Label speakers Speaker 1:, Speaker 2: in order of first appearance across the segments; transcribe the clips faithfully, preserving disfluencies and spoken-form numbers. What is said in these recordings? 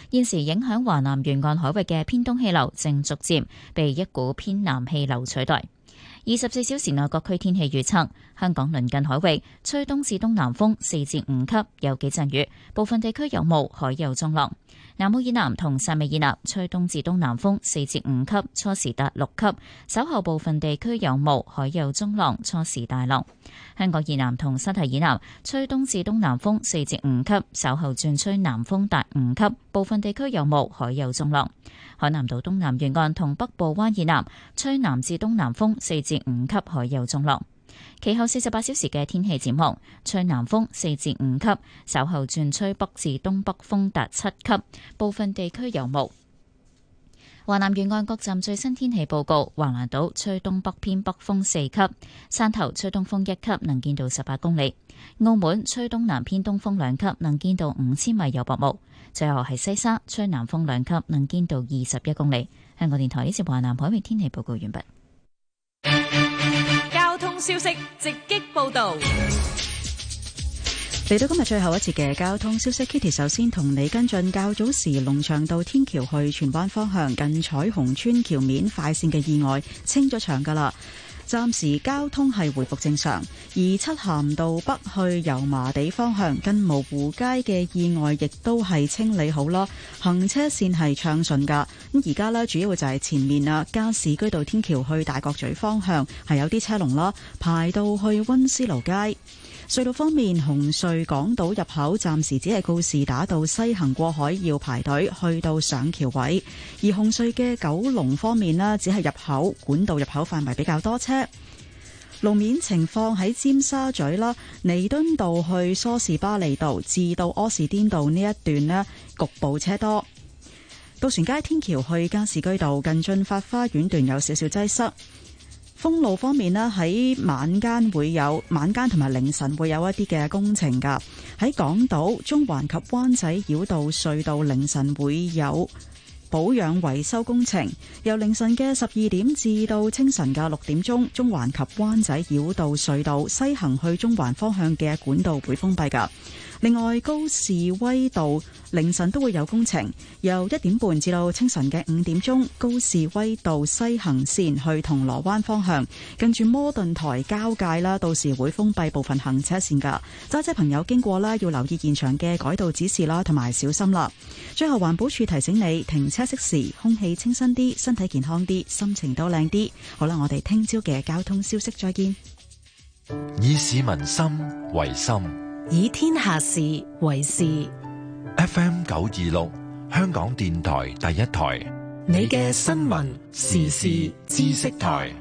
Speaker 1: 現時影響華南沿岸海域嘅偏東氣流正逐漸被一股偏南氣流取代。二十四小時內各區天氣預測：香港鄰近海域吹東至東南風四至五級，有幾陣雨，部分地區有霧，海有中浪。南澳以南同汕尾以南吹東至東南風四至五級，初時達六級，稍後部分地區有霧，海有中浪，初時大浪。香港以南同新界以南吹東至東南風四至五級，稍後轉吹南風達五級，部分地區有霧，海有中浪。海南島東南沿岸同北部灣以南吹南至東南風四至五級，海有中浪。其後四十八小時嘅天氣展望：吹南風四至五級，稍後轉吹北至東北風達七級，部分地區有霧。華南沿岸各站最新天氣報告：橫瀾島吹東北偏北風四級，汕頭吹東風一級，能見度十八公里；澳門吹東南偏東風兩級，能見度五千米有薄霧。最後係西沙吹南風兩級，能見度二十一公里。香港電台呢次華南海域天氣報告完畢。
Speaker 2: 交通消息直擊報道。
Speaker 3: 嚟到今日最後一節嘅交通消息 ，Kitty 首先同你跟進較早時龍翔道天橋去荃灣方向近彩虹村橋面快線嘅意外清咗場噶啦。暫時交通係回復正常，而漆咸道北去油麻地方向近蕪湖街嘅意外亦都係清理好啦，行車線係暢順噶。咁而家呢，主要就係前面啊加士居道天橋去大角咀方向係有啲車龍啦，排到去溫思勞街。隧道方面，紅隧港島入口暫時只係告士打道西行過海要排隊去到上橋位，而紅隧嘅九龍方面呢，只係入口管道入口範圍比較多車。路面情況喺尖沙咀啦，彌敦道去梳士巴利道至到柯士甸道呢一段呢，局部車多。渡船街天橋去加士居道近駿發花園段有少少擠塞。封路方面呢，喺晚間會有晚間同埋凌晨會有一啲嘅工程噶。喺港島中環及灣仔繞道隧道凌晨會有保養維修工程，由凌晨嘅十二點至到清晨嘅六點鐘，中環及灣仔繞道隧道西行去中環方向嘅管道會封閉噶。另外，高士威道凌晨都會有工程，由一點半至到清晨嘅五點鐘，高士威道西行線去銅鑼灣方向，近住摩頓台交界啦，到時會封閉部分行車線噶。揸車朋友經過啦，要留意現場嘅改道指示啦，同埋小心啦。最後，環保署提醒你停車熄匙，空氣清新啲，身體健康啲，心情都靚啲。好啦，我哋聽朝嘅交通消息再見。
Speaker 4: 以市民心為心，
Speaker 2: 以天下事為事。
Speaker 4: F M 九二六，香港電台第一台，
Speaker 2: 你嘅新聞時事知識台。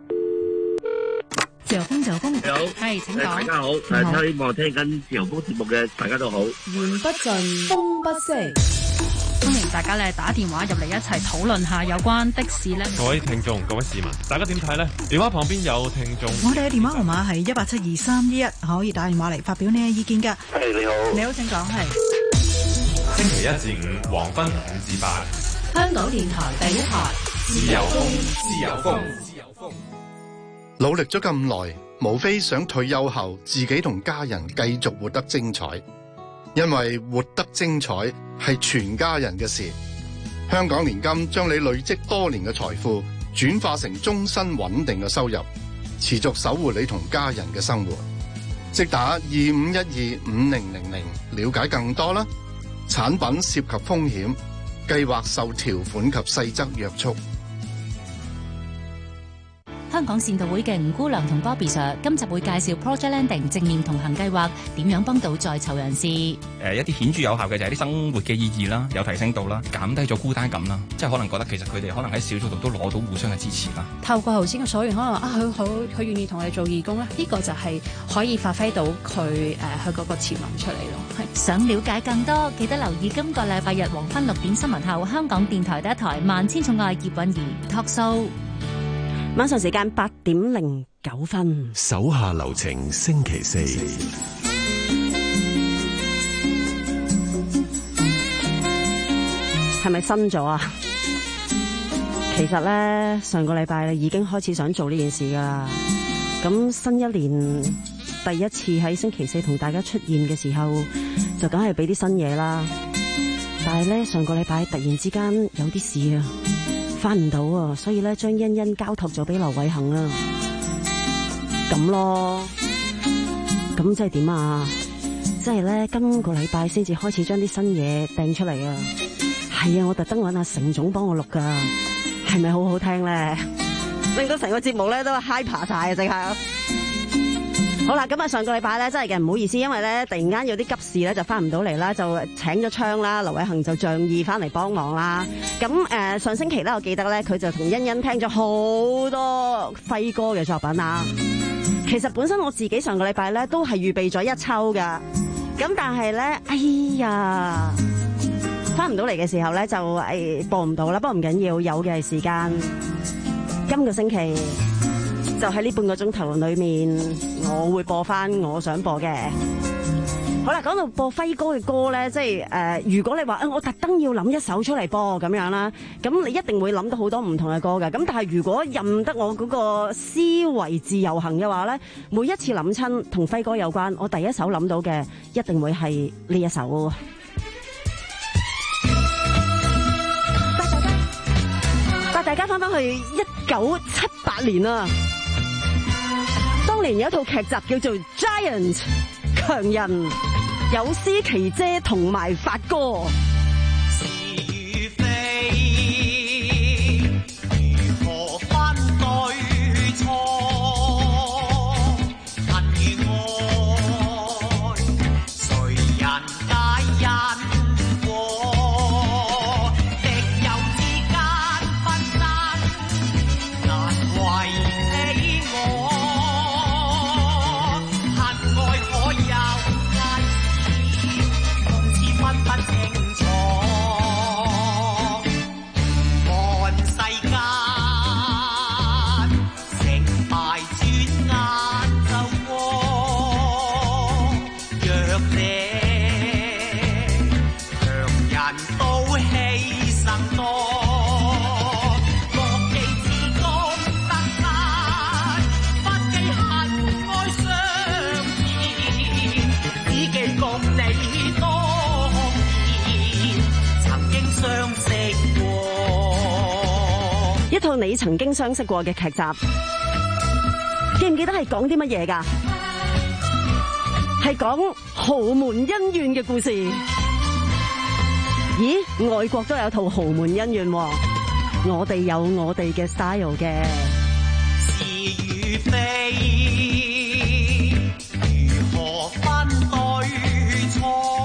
Speaker 3: 自由風，自由風，
Speaker 5: 你好，
Speaker 3: 係，請講。
Speaker 5: 大家好，誒，希望聽緊自由風節目嘅大家都好。
Speaker 2: 言不盡，風不息。
Speaker 6: 歡迎大家咧打電話入嚟一齊討論下有關的士咧。
Speaker 7: 各位聽眾、各位市民，大家點睇呢？電話旁邊有聽眾，
Speaker 8: 我哋嘅電話號碼係一八七二三一一，可以打電話嚟發表你嘅意見㗎。
Speaker 5: 係，你好，
Speaker 8: 你好，請講。係
Speaker 7: 星期一至五黃昏五至八，
Speaker 2: 香港電台第一台，
Speaker 7: 自由風，自由風，自由風。
Speaker 9: 努力咗咁耐，無非想退休後自己同家人繼續活得精彩。因為活得精彩係全家人嘅事。香港年金將你累積多年嘅財富轉化成終身穩定嘅收入，持續守護你同家人嘅生活。即打二五一二五零零零了解更多啦。產品涉及風險，計劃受條款及細則約束。
Speaker 1: 香港善導會嘅吳姑娘同 Bobby Sir 今集會介紹 Project Landing 正面同行計劃點樣幫到在囚人士。誒、
Speaker 10: 呃、一啲顯著有效嘅就係啲生活嘅意義啦，有提升到啦，減低咗孤單感啦，即係可能覺得其實佢哋可能喺小組度都攞到互相嘅支持啦。
Speaker 6: 透過頭先嘅所言，可能啊佢好佢願意同我哋做義工咧，呢、這個就係可以發揮到佢誒佢嗰個潛能出嚟咯。係
Speaker 1: 想了解更多，記得留意今個禮拜日黃昏六點新聞後，香港電台第一台萬千寵愛葉韻儀 Talk Show。
Speaker 11: 晚上時間八點零九分，
Speaker 12: 手下留情，星期四
Speaker 11: 係咪新咗啊？其實咧，上個禮拜已經開始想做呢件事噶啦。咁新一年第一次喺星期四同大家出現嘅時候，就梗係俾啲新嘢啦。 但係咧上個禮拜突然之間有啲事啊，翻唔到啊，所以咧將欣欣交託咗俾劉偉恒啊，咁咯，咁即係點啊？即係咧今個禮拜先至開始將啲新嘢掟出嚟啊！係啊，我特登揾阿成總幫我錄噶，係咪好好聽咧？令到成個節目咧都 hyper 晒啊！即刻。好啦，咁啊上個禮拜咧真係嘅唔好意思，因為咧突然間有啲急事咧就翻唔到嚟啦，就請咗槍啦，劉偉恒就仗義翻嚟幫忙啦。咁誒、呃、上星期咧我記得咧佢就同欣欣聽咗好多輝哥嘅作品啦。其實本身我自己上個禮拜咧都係預備咗一抽噶，咁但係咧哎呀翻唔到嚟嘅時候咧就誒、哎、播唔到啦，不過唔緊要，有嘅係時間。今個星期就喺呢半個鐘頭裏面，我會播翻我想播嘅。好啦，講到播輝哥嘅歌咧，即係誒、呃，如果你話誒、呃、我特登要諗一首出嚟播咁樣啦，咁你一定會諗到好多唔同嘅歌㗎。咁但係如果任得我嗰個思維自由行嘅話咧，每一次諗親同輝哥有關，我第一首諗到嘅一定會係呢一首。帶大家翻翻去一九七八年啊！當年有一套劇集叫做《Giant》強人，有思琪姐同埋發哥。
Speaker 13: 是與非，如何分對錯？恨與愛，誰人解因果？敵友之間紛爭，難為你我。分不清楚，看世間成敗轉眼就過，弱者強人都犧牲多，莫記始終得失，不記恨愛相見，只記共你多。
Speaker 11: 一套你曾經相識過嘅劇集，記唔記得係講啲乜嘢㗎？係講豪門恩怨嘅故事。咦，外國都有套豪門恩怨喎，我哋有我哋嘅 style 嘅。
Speaker 13: 是與非，如何分對錯？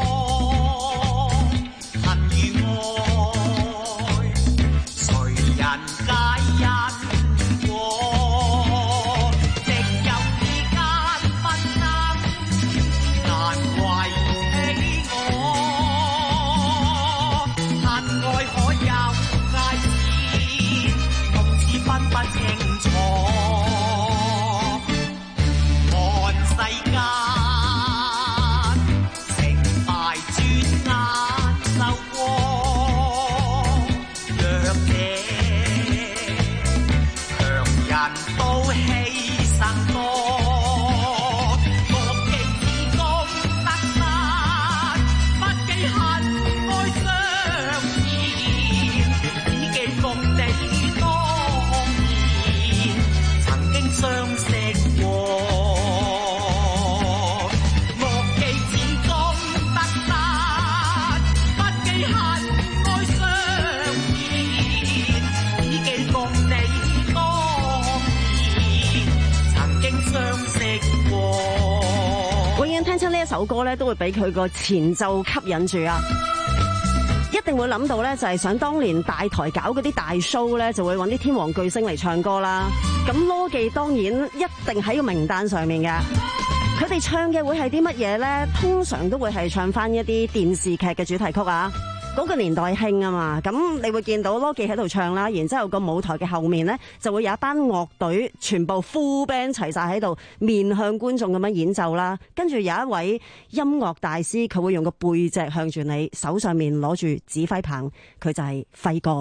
Speaker 11: 首歌咧都會俾佢個前奏吸引住啊！一定會諗到咧，就係想當年大台搞嗰啲大 show 咧，就會揾啲天王巨星嚟唱歌啦。咁羅記當然一定喺個名單上面嘅。佢哋唱嘅會係啲乜嘢咧？通常都會係唱翻一啲電視劇嘅主題曲啊！嗰個年代興啊嘛，咁你會見到羅記喺度唱啦，然之後個舞台嘅後面呢，就會有一班樂隊，全部 full band 齊晒喺度，面向觀眾咁樣演奏啦。跟住有一位音樂大師，佢會用個背脊向住你，手上面攞住指揮棒，佢就係輝哥。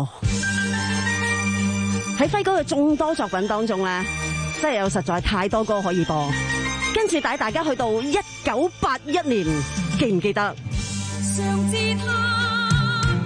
Speaker 11: 喺輝哥嘅眾多作品當中呢，真係有實在太多歌可以播。跟住帶大家去到一九八一年，記唔記得？
Speaker 14: 常自他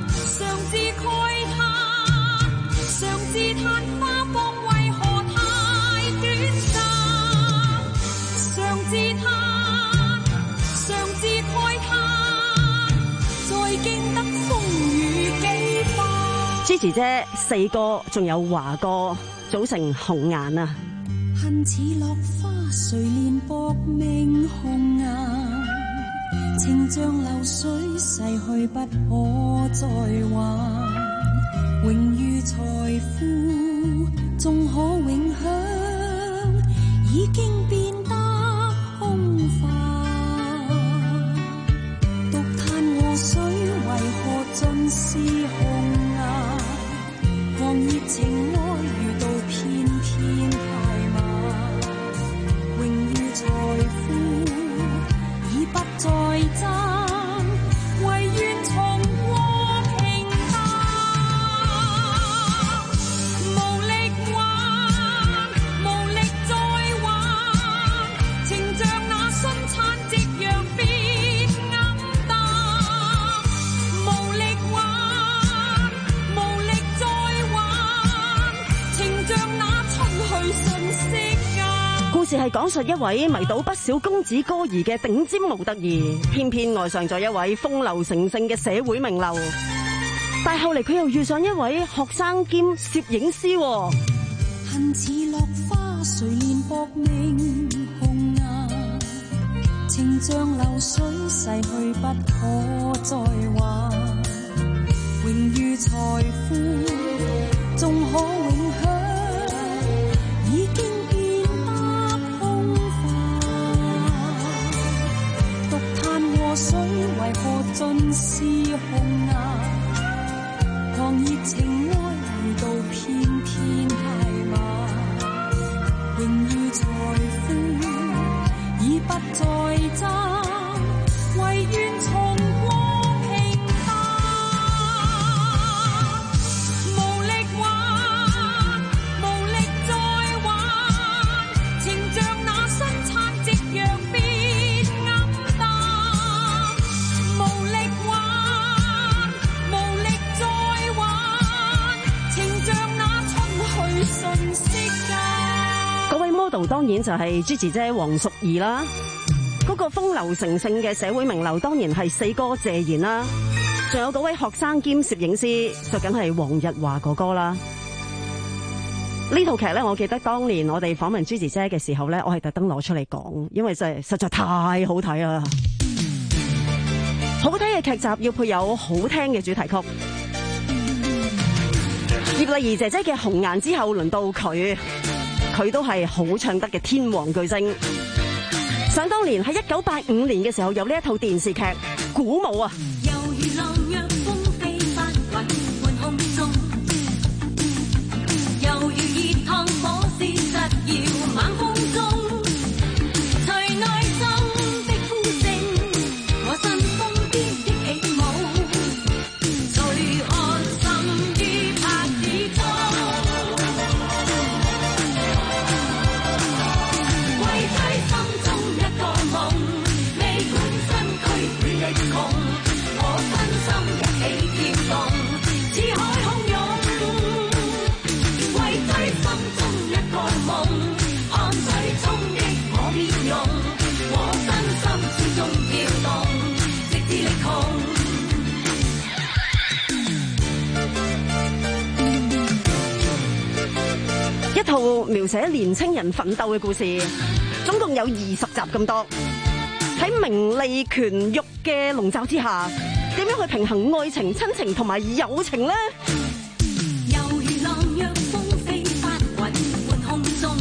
Speaker 11: Gigi 姐、四哥仲有華哥組成紅顏啊！
Speaker 14: 恨似落花，誰憐薄命紅顏？情像流水，逝去不可再還。榮譽財富縱可永享，已經變得空泛。獨嘆禍水為何盡是紅顏？狂熱情愛遇到偏偏太慢，榮譽財富已不再爭，唯願重過平淡。無力挽，無力再挽，情像那春燦夕陽變暗淡。無力挽，無力再挽，情像那春去瞬息間。
Speaker 11: 故事係講述一位迷倒不少公子哥兒嘅頂尖模特兒，偏偏愛上咗一位風流成性嘅社會名流。但係後嚟佢又遇上一位學生兼攝影師喎。
Speaker 14: 恨似落花，誰憐薄命紅顏？情像流水，逝去不可再還。榮譽財富縱可永享，已經變得空泛。獨嘆禍水為何盡是紅顏？狂熱情愛遇到偏偏太慢。榮譽財富已不再爭，唯願重過平淡。無力挽，無力再挽，情像那春燦夕陽變暗淡。無力挽，無力再挽，情像那春去瞬息間。
Speaker 11: 嗰位 model 當然就係 Gigi 姐黃淑儀啦，嗰、嗰個風流成性嘅社會名流當然係四哥謝賢啦，仲有嗰位學生兼攝影師就梗係黃日華哥哥啦。呢套劇咧，我記得當年我哋訪問 Gigi 姐嘅時候咧，我係特登攞出嚟講，因為真係實在太好睇啦。好睇嘅劇集要配有好聽嘅主題曲。葉麗儀姐姐嘅紅顏之後輪到佢。佢都係好唱得嘅天王巨星。想當年喺一九八五年嘅時候有呢一套電視劇《鼓舞》啊。
Speaker 13: 猶如浪若風飛翻滾半空中，猶如熱燙火絲實搖猛風中，隨內心的呼聲，我身瘋癲的起舞，隨汗滲於拍子中。
Speaker 11: 一套描寫年青人奮鬥嘅故事，總共有二十集咁多。喺名利權慾嘅籠罩之下，點樣去平衡愛情、親情同埋友情呢？
Speaker 13: 猶如浪若風飛翻滾半空中，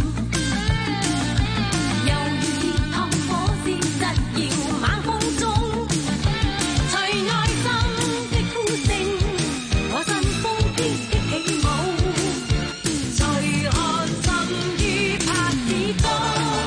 Speaker 13: 猶如熱燙火絲實搖猛風中，隨內心的呼聲，我身瘋癲的起舞，隨汗滲於拍子中，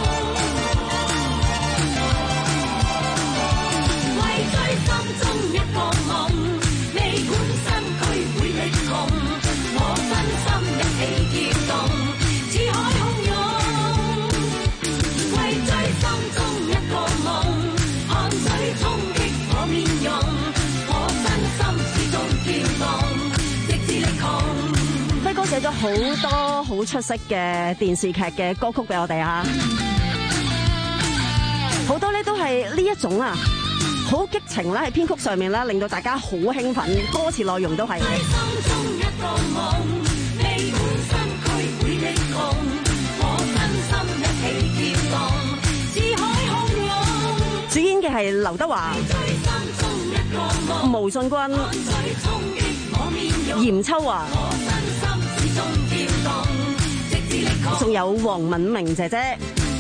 Speaker 13: 為追心中一個夢，未管身軀會力窮，我身心一起跳動，似海洶湧。為追心中一個夢，汗水衝擊我面容，我身心始終跳動，直至力窮。
Speaker 11: 輝哥寫咗好多好出色嘅電視劇嘅歌曲俾我哋啊，好多咧都係呢一種啊。 好激情咧，喺編曲上面咧，令到大家好興奮，歌詞內容都係。主演嘅係劉德華、毛舜筠、嚴秋華，仲有黃敏明姐姐。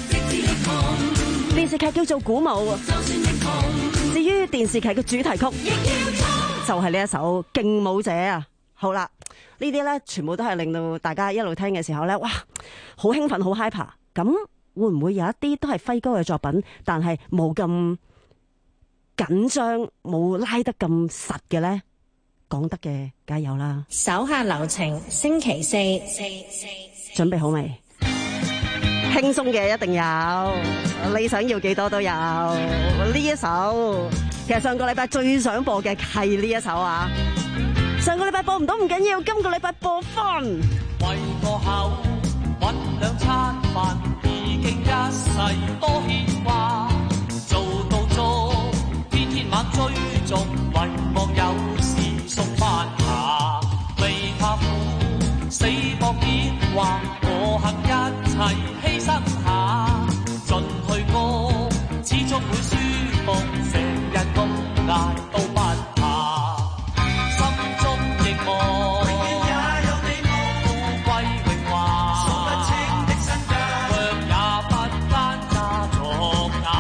Speaker 11: 電視劇叫做《鼓舞》，至於電視劇嘅主題曲就係呢一首《勁舞者》啊！好啦，呢啲咧全部都係令到大家一路聽嘅時候咧，哇，好興奮，好 hyper。咁會唔會有一啲都係輝哥嘅作品，但係冇咁緊張，冇拉得咁實嘅咧？講得嘅梗係有啦。
Speaker 15: 手下留情，星期四，
Speaker 11: 準備好未？輕鬆嘅一定有，你想要幾多都有。呢一首其實上個禮拜最想播嘅係呢一首啊，上個禮拜播唔到唔緊要，今個禮拜播翻。
Speaker 16: 為個口搵兩餐飯，已經一世多牽掛，做到足，天天晚追逐，遺忘有時送翻下，未怕苦，死搏點話，我肯一切犧牲下，盡去過，始終會舒服，成日咁捱都不怕，心中亦望，永遠也有你我，富貴榮華，數不清的身價，卻也不單揸作假。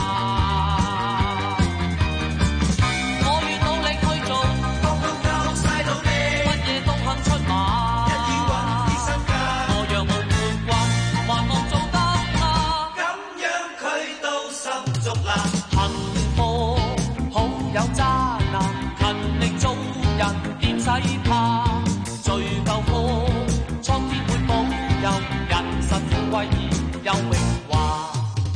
Speaker 16: 我願努力去做，個個夠晒努力，乜嘢都肯出馬，一於揾啲身價，我若無冠軍，還望做得啊，咁樣佢都心足啦。幸福好有渣男，勤力做人點使怕，最夠福，蒼天會保佑，人神富貴而有榮華。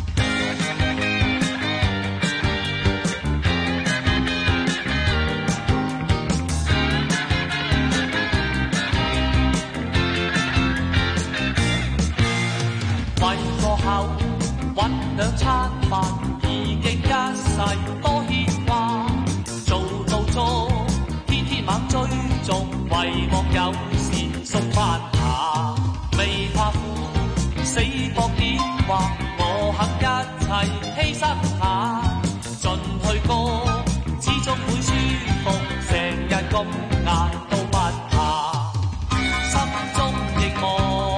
Speaker 16: 為個口搵兩餐飯，已經一世多牽掛，做到足，天天猛追逐，遺忘有時送翻下，未怕苦，死搏點話，我肯一切犧牲下，盡去過，始終會舒服，成日咁捱都不怕，心中亦望。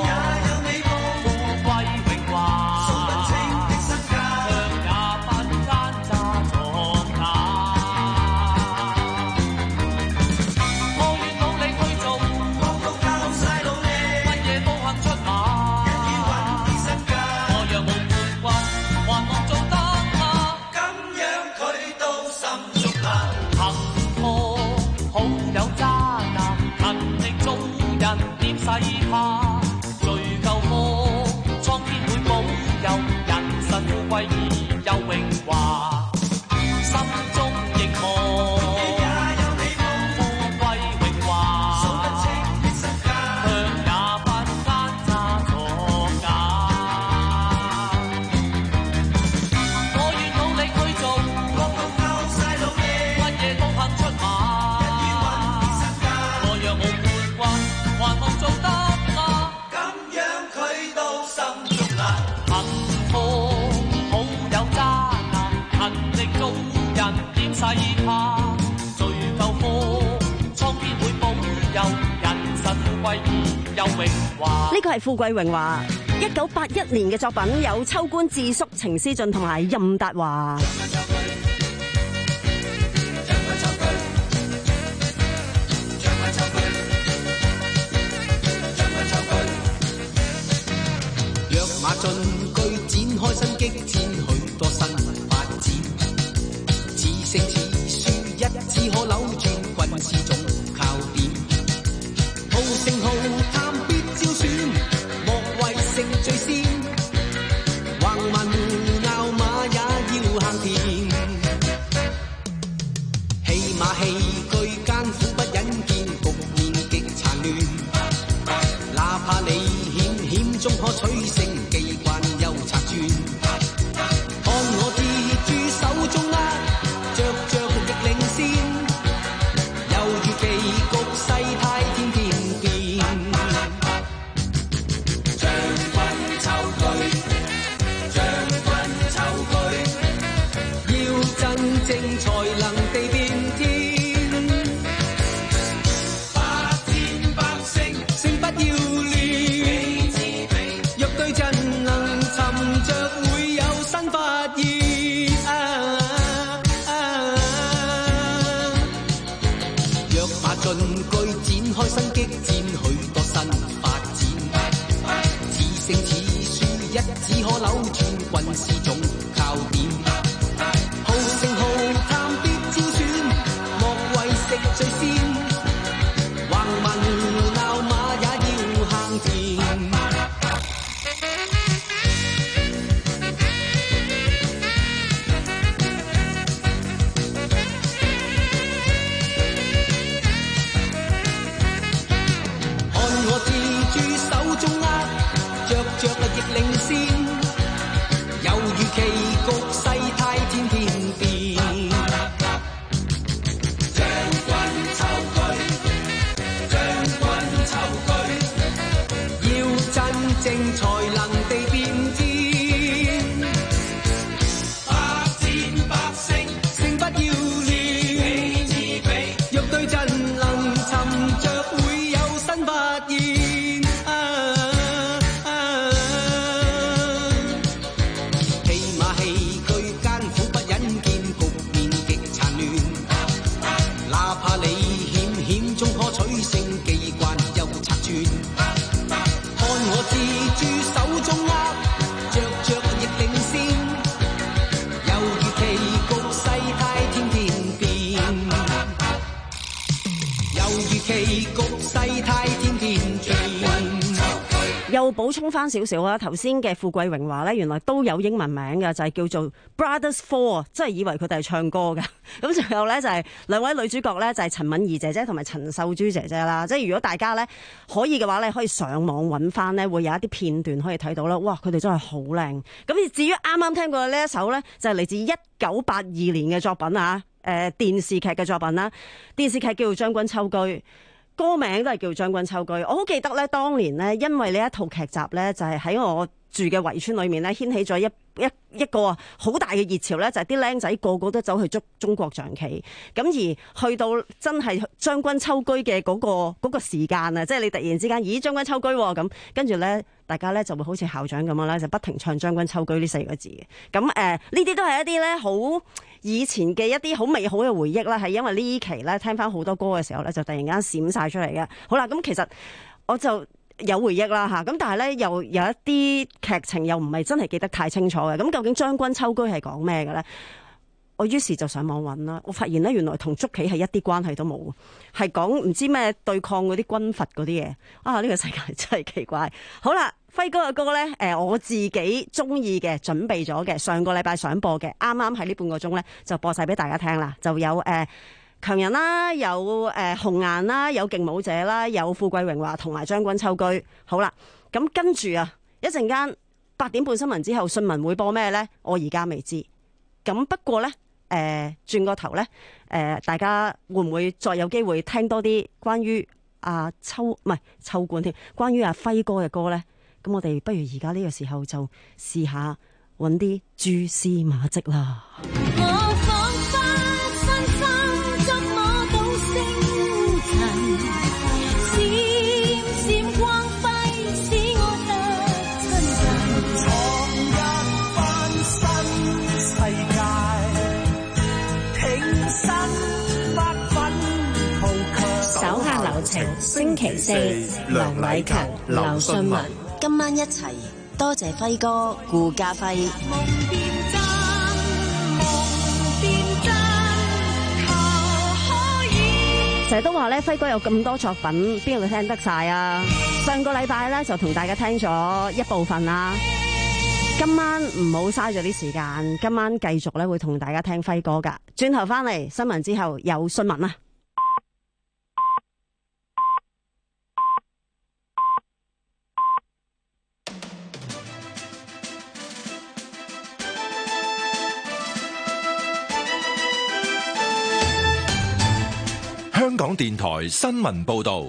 Speaker 16: 使怕最夠福，蒼天會保佑，人神富貴而有榮華，心中亦望，富貴榮華，數不清的身價，卻也不單揸作假。我願努力去做，個個夠晒努力，乜嘢都肯出馬，一於揾啲身價，我若無冠軍，還望做得啊，咁樣佢都心足啦。幸福好有渣男，勤力做人點使怕，最夠福，蒼天會保佑，人神富貴而有榮華。
Speaker 11: 呢個係富貴榮華，一九八一年嘅作品，有秋官智叔、程思俊同埋任達華。
Speaker 2: 躍馬進居，展開新激戰，許多新發展。似勝似輸，一次可扭轉軍事總靠點。好勝好貪必招選，莫為勝最先。橫民拗馬也要行田，戲馬戲句艱苦不忍見，局面極殘亂。哪怕你險險中可取勝，機關又拆穿。看我鐵柱手中握， 開新激戰許多新發展，此勝此輸一只可扭轉軍事總靠點，好勝好貪必挑選，莫為食最先，橫民鬧馬也要行田。着亦領先，猶如棋局勢太天天變。將軍抽車，將軍抽車，要真正才能地變天。百戰百勝，勝不要亂。自比，若對陣能尋着，會有新發現。
Speaker 11: 又補充翻少少啊！頭先嘅富貴榮華咧，原來都有英文名嘅，就係、是、叫做 Brothers Four， 真係以為佢哋係唱歌嘅。咁仲有咧就係、是、兩位女主角咧，就係、是、陳敏兒姐姐同埋陳秀珠姐姐啦。即係如果大家咧可以嘅話咧，可以上網揾翻咧，會有一啲片段可以睇到啦。哇！佢哋真係好靚。咁至於啱啱聽過嘅呢一首咧，就係、是、嚟自一九八二年嘅作品啊，誒、呃、電視劇嘅作品啦。電視劇叫做《將軍秋居》。歌名都係叫《將軍秋居》，我好記得咧，當年咧，因為呢一套劇集咧，就係喺我住嘅圍村裏面咧，掀起咗一一一個好大嘅熱潮咧，就係啲僆仔個個都走去捉中國象棋，咁而去到真係將軍秋居嘅嗰個嗰個時間啊，即係你突然之間，咦將軍秋居咁，跟住咧大家咧就會好似校長咁樣咧，就不停唱將軍秋居呢四個字嘅，咁誒呢啲都係一啲咧好以前嘅一啲好美好嘅回憶啦，係因為呢期咧聽翻好多歌嘅時候咧，就突然間閃晒出嚟嘅。好啦，咁其實我就有回憶啦吓，咁但係咧又有一啲劇情又唔係真係記得太清楚嘅。咁究竟將軍秋居係講咩嘅咧？我於是就上網揾啦，我發現咧原來同捉棋係一啲關係都冇，係講唔知咩對抗嗰啲軍閥嗰啲嘢啊！呢個世界真係奇怪。好啦。輝哥嘅歌咧，誒我自己中意嘅，準備咗嘅，上個禮拜想播嘅，啱啱喺呢半個鐘咧就播晒俾大家聽啦。就有誒、呃、強人啦，有誒、呃、紅顏啦，有勁舞者啦，有富貴榮華同埋將軍秋居。好啦，咁跟住啊，一陣間八點半新聞之後，訊文會播咩咧？我而家未知。咁不過咧，誒、呃、轉個頭咧，誒、呃、大家會唔會再有機會聽多啲關於阿秋唔係秋官添，關於阿輝哥嘅歌咧？咁我哋不如而家呢個時候就試下揾啲蛛絲馬跡啦。我彷彿身心觸摸到星塵，閃閃光輝使我得親近。創一番新世界，挺身不忿豪強。手下留情，星期四，梁禮勤、劉信文。今晚一齊，多謝輝哥顧家輝。成日都話咧，輝哥有咁多作品，邊個聽得晒啊？上個禮拜咧就同大家聽咗一部分啦。今晚唔好嘥咗啲時間，今晚繼續咧會同大家聽輝哥噶。轉頭翻嚟新聞之後有新聞啊！
Speaker 4: 香港電台新聞報道，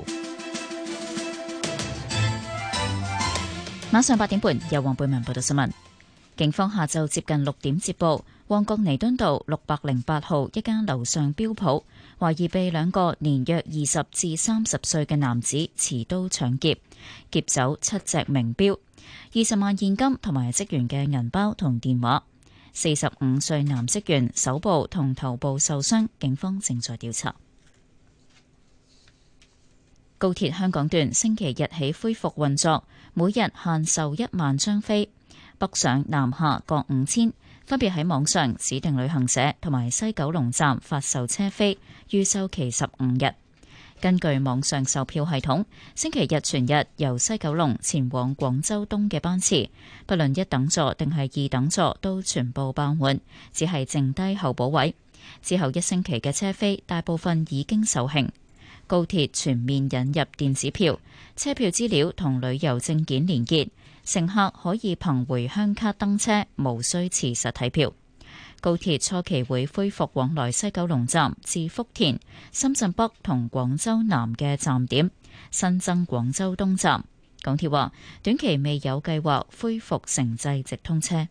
Speaker 1: 晚上八點半由黃貝文報道新聞。警方下晝接近六點接報，旺角彌敦道六百零八號一間樓上標鋪，懷疑被兩個年約二十至三十歲嘅男子持刀搶劫，劫走七隻名錶、二十萬現金同埋職員嘅銀包同電話。四十五歲男職員手部同頭部受傷，警方正在調查。 高鐵香港段星期日起恢復運作，每日限售一萬張飛，北上南下各五千，分別喺網上指定旅行社同埋西九龍站發售車飛，預售期十五日。根據網上售票系統，星期日全日由西九龍前往廣州東嘅班次，不論一等座定係二等座都全部爆滿，只係剩低候補位。之後一星期嘅車飛大部分已經售罄。高鐵全面引入電子票，車票資料同旅遊證件連結，乘客可以憑回鄉卡登車，無需持實體票。高鐵初期會恢復往來西九龍站至福田、深圳北同廣州南嘅站點，新增廣州東站。港鐵話短期未有計劃恢復城際直通車。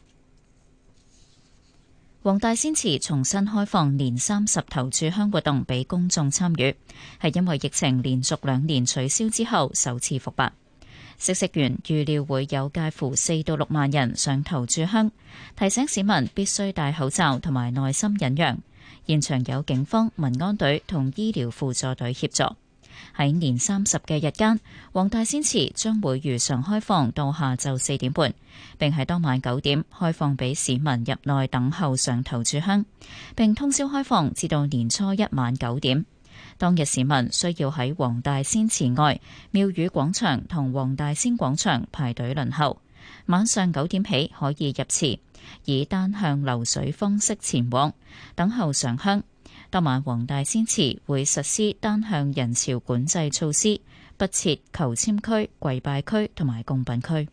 Speaker 1: 黃大仙祠重新開放年三十頭炷香活動俾公眾參與，係因為疫情連續兩年取消之後首次復辦。嗇色園預料會有介乎四到六萬人上頭炷香，提醒市民必須戴口罩同埋耐心忍讓。現場有警方、民安隊同醫療輔助隊協助。喺年三十嘅日間，黃大仙祠將會如常開放到下晝四點半，並喺當晚九點開放俾市民入內等候上頭炷香，並通宵開放至到年初一晚九點。當日市民需要喺黃大仙祠外廟宇廣場同黃大仙廣場排隊輪候，晚上九點起可以入祠，以單向流水方式前往等候上香。當晚黃大仙祠會實施單向人潮管制措施，不設求籤區、跪拜區同埋供品區。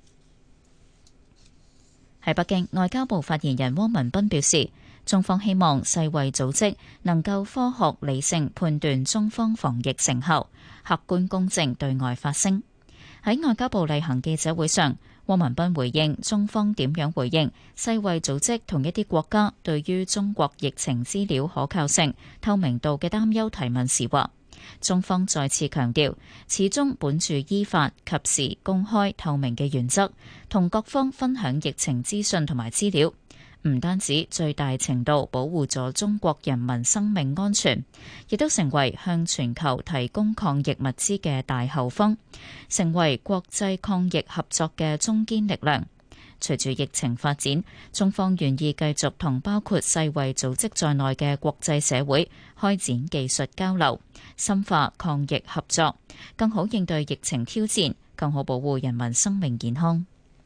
Speaker 1: 喺北京，外交部發言人汪文斌表示，中方希望世衛組織能夠科學理性判斷中方防疫成效，客觀公正對外發聲。喺外交部例行記者會上，汪文斌回應中方點樣回應世衛組織同一啲國家對於中國疫情資料可靠性、透明度嘅擔憂提問時話，中方再次強調，始終本住依法、及時、公開、透明嘅原則，同各方分享疫情資訊同埋資料，唔單止最大程度保護咗中國人民生命安全，亦都成為向全球提供抗疫物資嘅大後方，成為國際抗疫合作嘅中堅力量。隨住疫情發展，中方願意繼續同包括世衛組織在內嘅國際社會開展技術交流，深化抗疫合作，更好應對疫情挑戰，更好保護人民生命健康。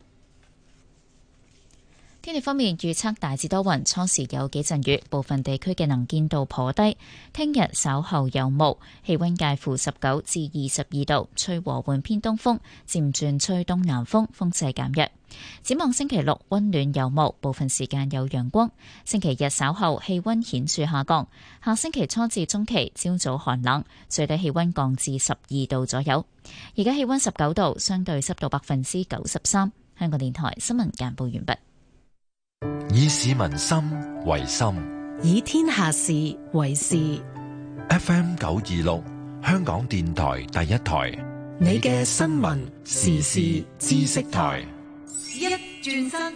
Speaker 1: 天氣方面預測大致多雲，初時有幾陣雨，部分地區嘅能見度頗低。聽日稍後有霧，氣溫介乎十九至二十二度，吹和緩偏東風，漸轉吹東南風，風勢減弱。展望星期六溫暖有霧，部分時間有陽光。星期日稍後氣溫顯著下降，下星期初至中期朝早寒冷，最低氣溫降至十二度左右。而家氣溫十九度，相對濕度百分之九十三。香港電台新聞簡報完畢。
Speaker 4: 以市民心為心，
Speaker 17: 以天下事為事。
Speaker 4: F M 九二六，香港電台第一台，
Speaker 17: 你嘅新聞時事知識台。
Speaker 18: 一轉身，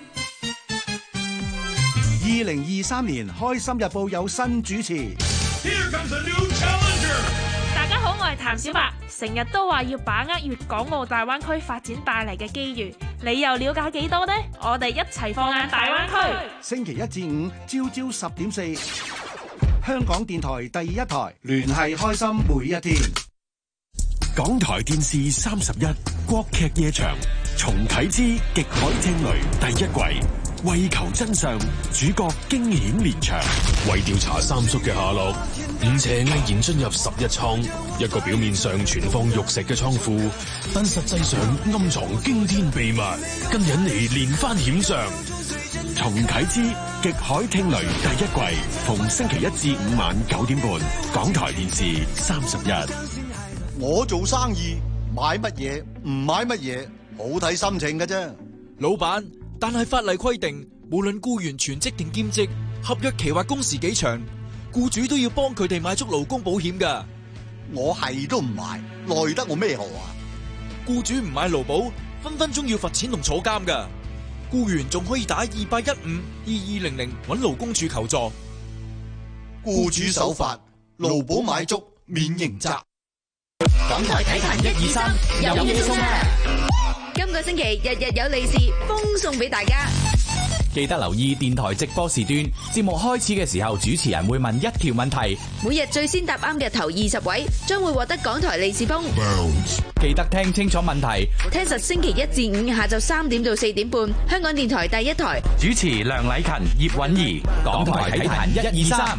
Speaker 19: 二零二三年開心日報有新主持。
Speaker 18: Here comes a new challenger。大家好，我係譚小白，成日都話要把握粵港澳大灣區發展帶嚟嘅機遇，你又了解幾多呢？我哋一齊放眼大灣區。
Speaker 19: 星期一至五朝朝十點四，香港電台第一台，聯繫開心每一天。
Speaker 12: 港台電視三十一國劇夜場重啟之極海聽雷第一季，為求真相，主角驚險連場。
Speaker 20: 為調查三叔嘅下落，吳邪毅然進入十一倉，一個表面上存放玉石嘅倉庫，但實際上暗藏驚天秘密，更引嚟連番險象。
Speaker 12: 重啟之極海聽雷第一季，逢星期一至五晚九點半，港台電視三十一。
Speaker 21: 我做生意買乜嘢唔買乜嘢，好睇心情㗎啫。
Speaker 22: 老闆，但係法例規定，無論僱員全職定兼職，合約期或工時幾長，僱主都要幫佢哋買足勞工保險㗎。
Speaker 21: 我係都唔買，奈得我咩何啊？
Speaker 22: 僱主唔買勞保，分分鐘要罰錢同坐監㗎。僱員仲可以打二八一五二二零零揾勞工處求助。
Speaker 21: 僱主守法，勞保買足免刑責。
Speaker 3: 港台體壇一二三，有嘢送啊！今個星期日日有利是，奉送俾大家。
Speaker 5: 記得留意電台直播時段，節目開始嘅時候，主持人會問一條問題，
Speaker 3: 每日最先答啱嘅頭二十位，將會獲得港台利是封。
Speaker 5: 記得聽清楚問題，
Speaker 3: 聽實星期一至五下晝三點到四點半，香港電台第一台
Speaker 5: 主持梁禮勤、葉韻儀，港台體壇一二三。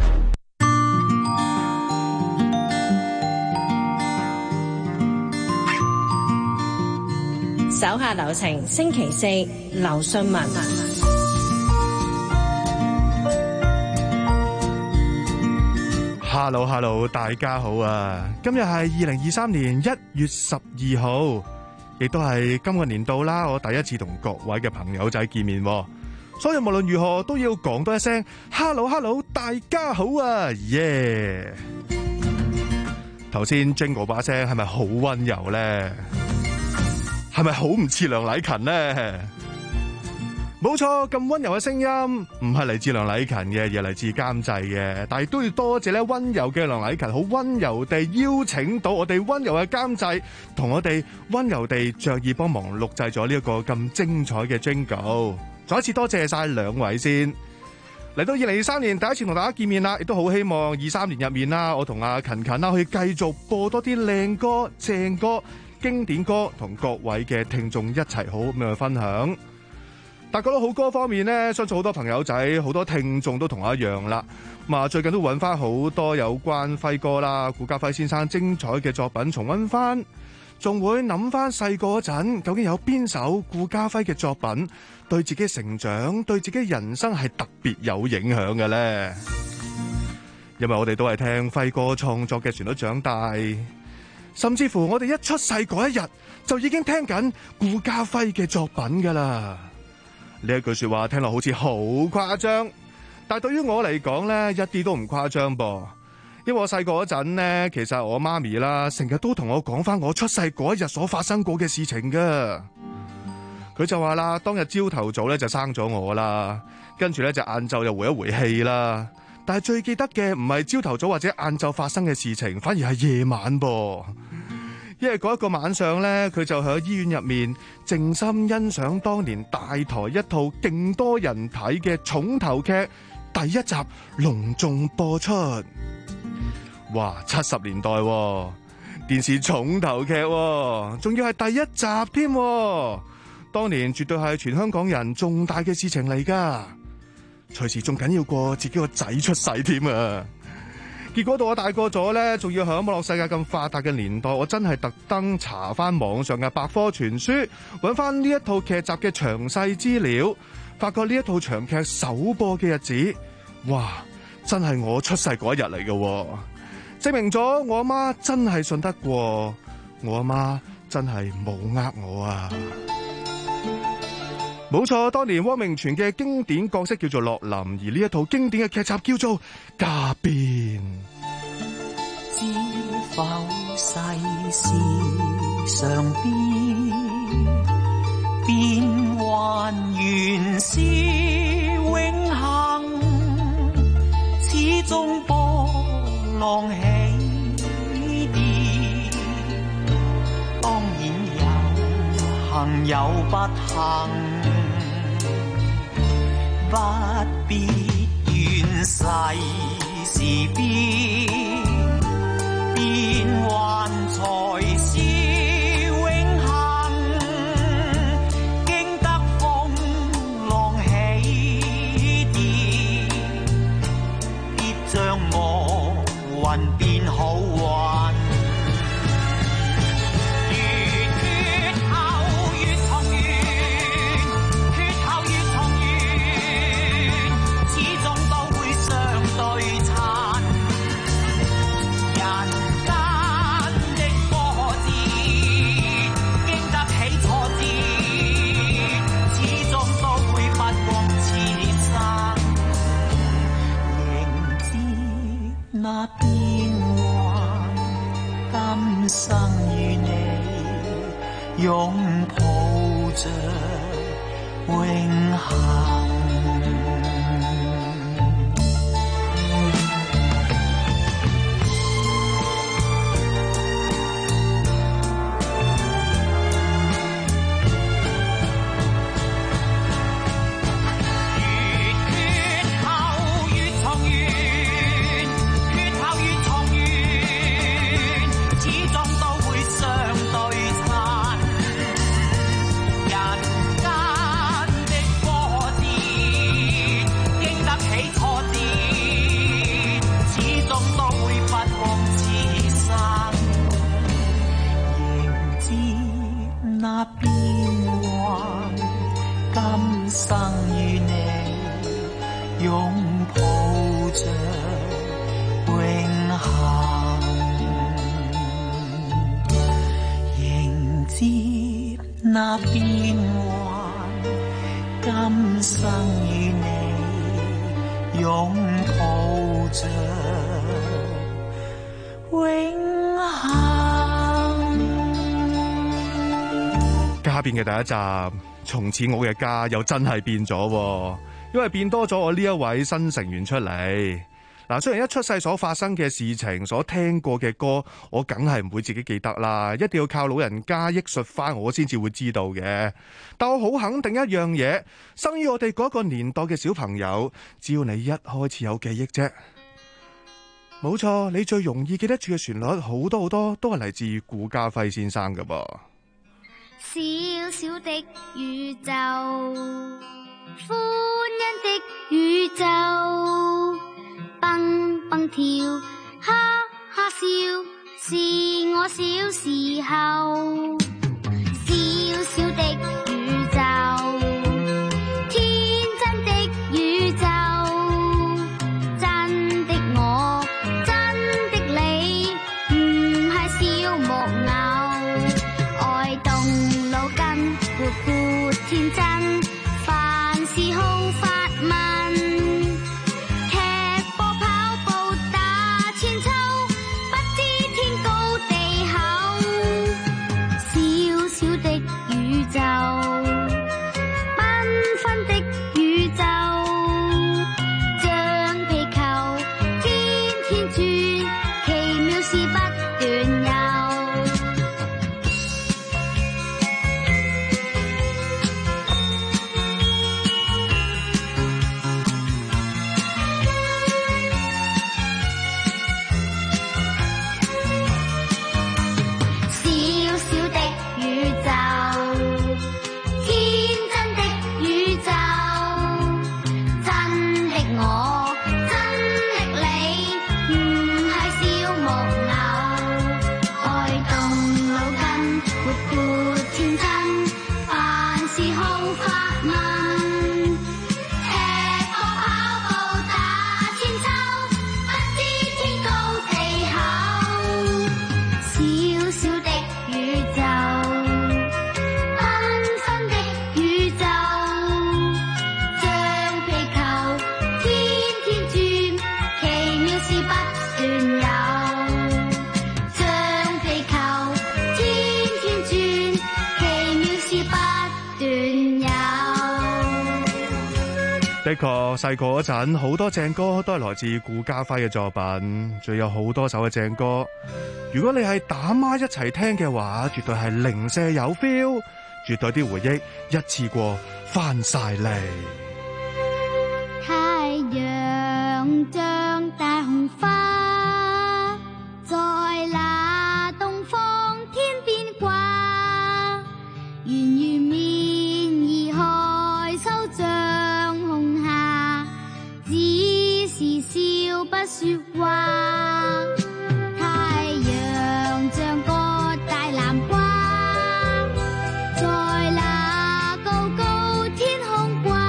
Speaker 15: 手下留情，星期四劉信文。
Speaker 23: Hello Hello， 大家好啊！今日係二零二三年一月十二號，亦都係今個年度啦，我第一次同各位嘅朋友仔見面，所以無論如何都要講多一聲 Hello Hello， 大家好啊！耶！頭先 Jingle 把聲係咪好溫柔咧？係咪好唔似梁禮勤呢？冇錯，咁溫柔嘅聲音唔係嚟自梁禮勤嘅，而係嚟自監製嘅。但係都要多謝咧溫柔嘅梁禮勤，好溫柔地邀請到我哋溫柔嘅監製，同我哋溫柔地着意幫忙錄製咗呢一個咁精彩嘅 Jingle。再一次多謝晒兩位先。嚟到二零二三年第一次同大家見面啦，亦都好希望二三年入面啦，我同阿勤勤啦可以繼續播多啲靚歌、正歌、經典歌，同各位嘅聽眾一齊好咁樣去分享。但係講到好歌方面呢，相信好多朋友仔、好多聽眾都同我一樣啦。咁啊，最近都揾翻好多有關輝哥啦、顧嘉輝先生精彩嘅作品重溫翻，仲會諗翻細個嗰陣，究竟有邊首顧嘉輝嘅作品對自己成長、對自己人生係特別有影響嘅呢？因為我哋都係聽輝哥創作嘅旋律長大。甚至乎我哋一出世嗰一日就已經聽緊顧嘉輝嘅作品噶啦。呢一句說話聽落好似好誇張，但係對於我嚟講呢，一啲都唔誇張噃。因為我細個嗰陣呢，其實我媽咪啦成日都同我講翻我出世嗰一日所發生過嘅事情噶。佢就話啦，當日朝頭早咧就生咗我啦，跟住咧就晏晝又回一回氣啦。但係最記得嘅唔係朝頭早或者晏晝發生嘅事情，反而係夜晚噃。因為嗰一個晚上咧，佢就喺醫院入面靜心欣賞當年大台一套勁多人睇嘅重頭劇第一集隆重播出。哇！七十年代喎，電視重頭劇喎，仲要係第一集添喎。當年絕對係全香港人重大嘅事情嚟噶。隨時仲緊要過自己個仔出世添啊！結果到我大個咗咧，仲要喺網絡世界咁發達嘅年代，我真係特登查翻網上嘅百科全書，揾翻呢一套劇集嘅詳細資料，發覺呢一套長劇首播嘅日子，哇！真係我出世嗰一日嚟嘅，證明咗我阿媽真係信得過，我阿媽真係冇呃我啊！冇錯，當年汪明荃嘅經典角色叫做樂林，而呢一套經典嘅劇集叫做《家變》。
Speaker 2: 知否世事常變，變幻原是永恆，始終波浪起跌，當然有幸有不幸。不必怨世事變，變幻才是永恆。經得風浪起跌，必將惡運變好運。那變幻，今生與你擁抱着永恆。
Speaker 7: 那變幻，今生與你擁抱着永恆。
Speaker 23: 家變嘅第一集，從此我嘅家又真係變咗喎，因為變多咗我呢一位新成員出嚟。嗱，雖然一出世所發生嘅事情，所聽過嘅歌，我梗係唔會自己記得啦，一定要靠老人家憶述翻，我先至會知道嘅。但我好肯定一樣嘢，生於我哋嗰個年代嘅小朋友，只要你一開始有記憶啫，冇錯，你最容易記得住嘅旋律，好多好多都係嚟自顧嘉輝先生㗎噃。
Speaker 8: 小小的宇宙，歡欣的宇宙，蹦蹦跳，哈哈笑，是我小時候。小小的宇宙，天真的宇宙，真的我，真的你，唔係小木偶，愛動腦筋，活潑天真，凡事好發問，踢波跑步打千秋，不知天高地厚。小小的宇宙，繽紛的宇宙，像皮球天天轉，奇妙事不斷有。小小的宇宙，天真的宇宙，真的我，真的你，唔係小木偶，愛動腦筋，活潑天真，凡事好發問，踢波跑步打千秋，不知天高地厚。小小的宇宙，繽紛的宇宙，像皮球天天轉，奇妙事不斷有。像皮球天天轉，奇妙事不斷有。
Speaker 23: 的確，細個嗰陣好多正歌都係來自顧嘉輝嘅作品，仲有好多首嘅正歌。如果你係打孖一齊聽嘅話，絕對係零舍有 feel， 絕對啲回憶一次過翻晒嚟。
Speaker 8: 太陽像大紅花，在那東方天邊掛，圓圓面兒害羞像紅霞，只是笑不說話。太陽像個大南瓜，在那高高天空掛，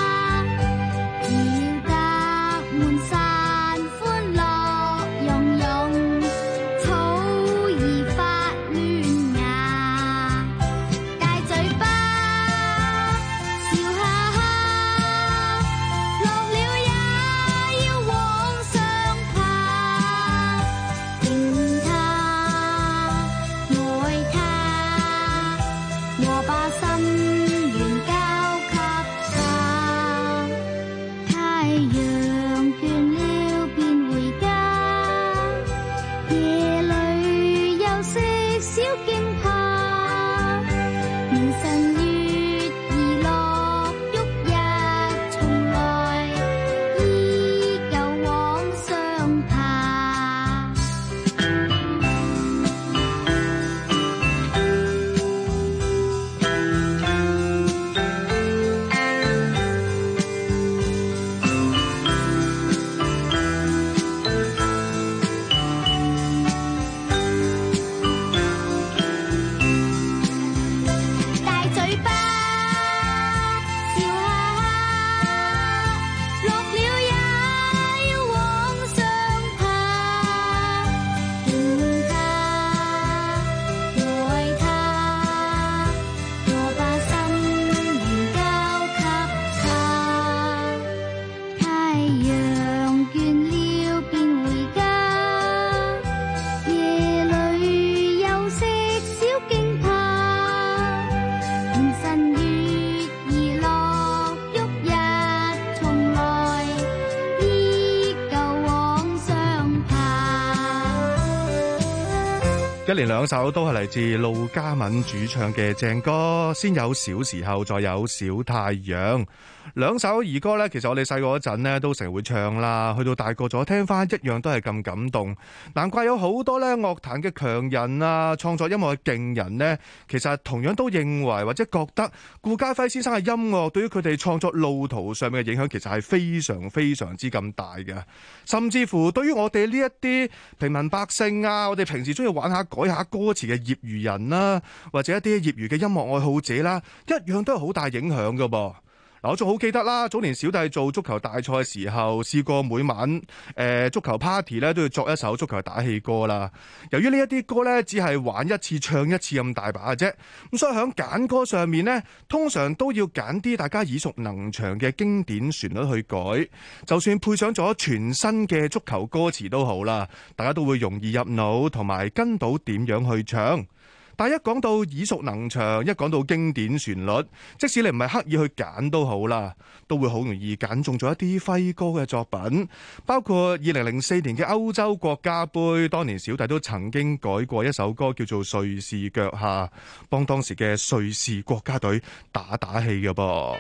Speaker 8: 搖得滿山歡樂融融，草兒發嫩芽，大嘴巴笑哈哈，落了也要往上爬，敬他愛他，我把心願交給他。太陽倦了便回家，夜裏休息小驚怕，明晨月兒落旭日，從來依舊往上爬。大嘴
Speaker 23: 一連兩首都係嚟自陸嘉敏主唱嘅正歌，先有小時候，再有小太陽。兩首兒歌呢，其實我哋細個嗰陣呢都成日會唱啦，去到大個咗聽翻一樣都係咁感動。難怪有好多呢樂壇嘅強人啊，創作音樂嘅勁人呢，其實同樣都認為或者覺得顧嘉輝先生嘅音樂對於佢哋創作路途上面嘅影響，其實係非常非常之咁大嘅。甚至乎對於我哋呢一啲平民百姓啊，我哋平時中意玩下改下歌詞嘅業餘人啦，或者一啲業餘嘅音樂愛好者啦，一樣都係好大影響㗎噃。嗱，我仲好記得啦，早年小弟做足球大賽嘅時候，試過每晚誒、呃、足球 party 咧都要作一首足球打氣歌啦。由於呢一啲歌咧只係玩一次唱一次咁大把嘅啫，咁所以喺揀歌上面呢，通常都要揀啲大家耳熟能詳嘅經典旋律去改。就算配上咗全新嘅足球歌詞都好啦，大家都會容易入腦同埋跟到點樣去唱。但一講到耳熟能詳，一講到經典旋律，即使你唔係刻意去揀都好啦，都會好容易揀中咗一啲輝哥嘅作品，包括二零零四年嘅歐洲國家盃，當年小弟都曾經改過一首歌叫做《瑞士腳下》，幫當時嘅瑞士國家隊打打氣嘅噃。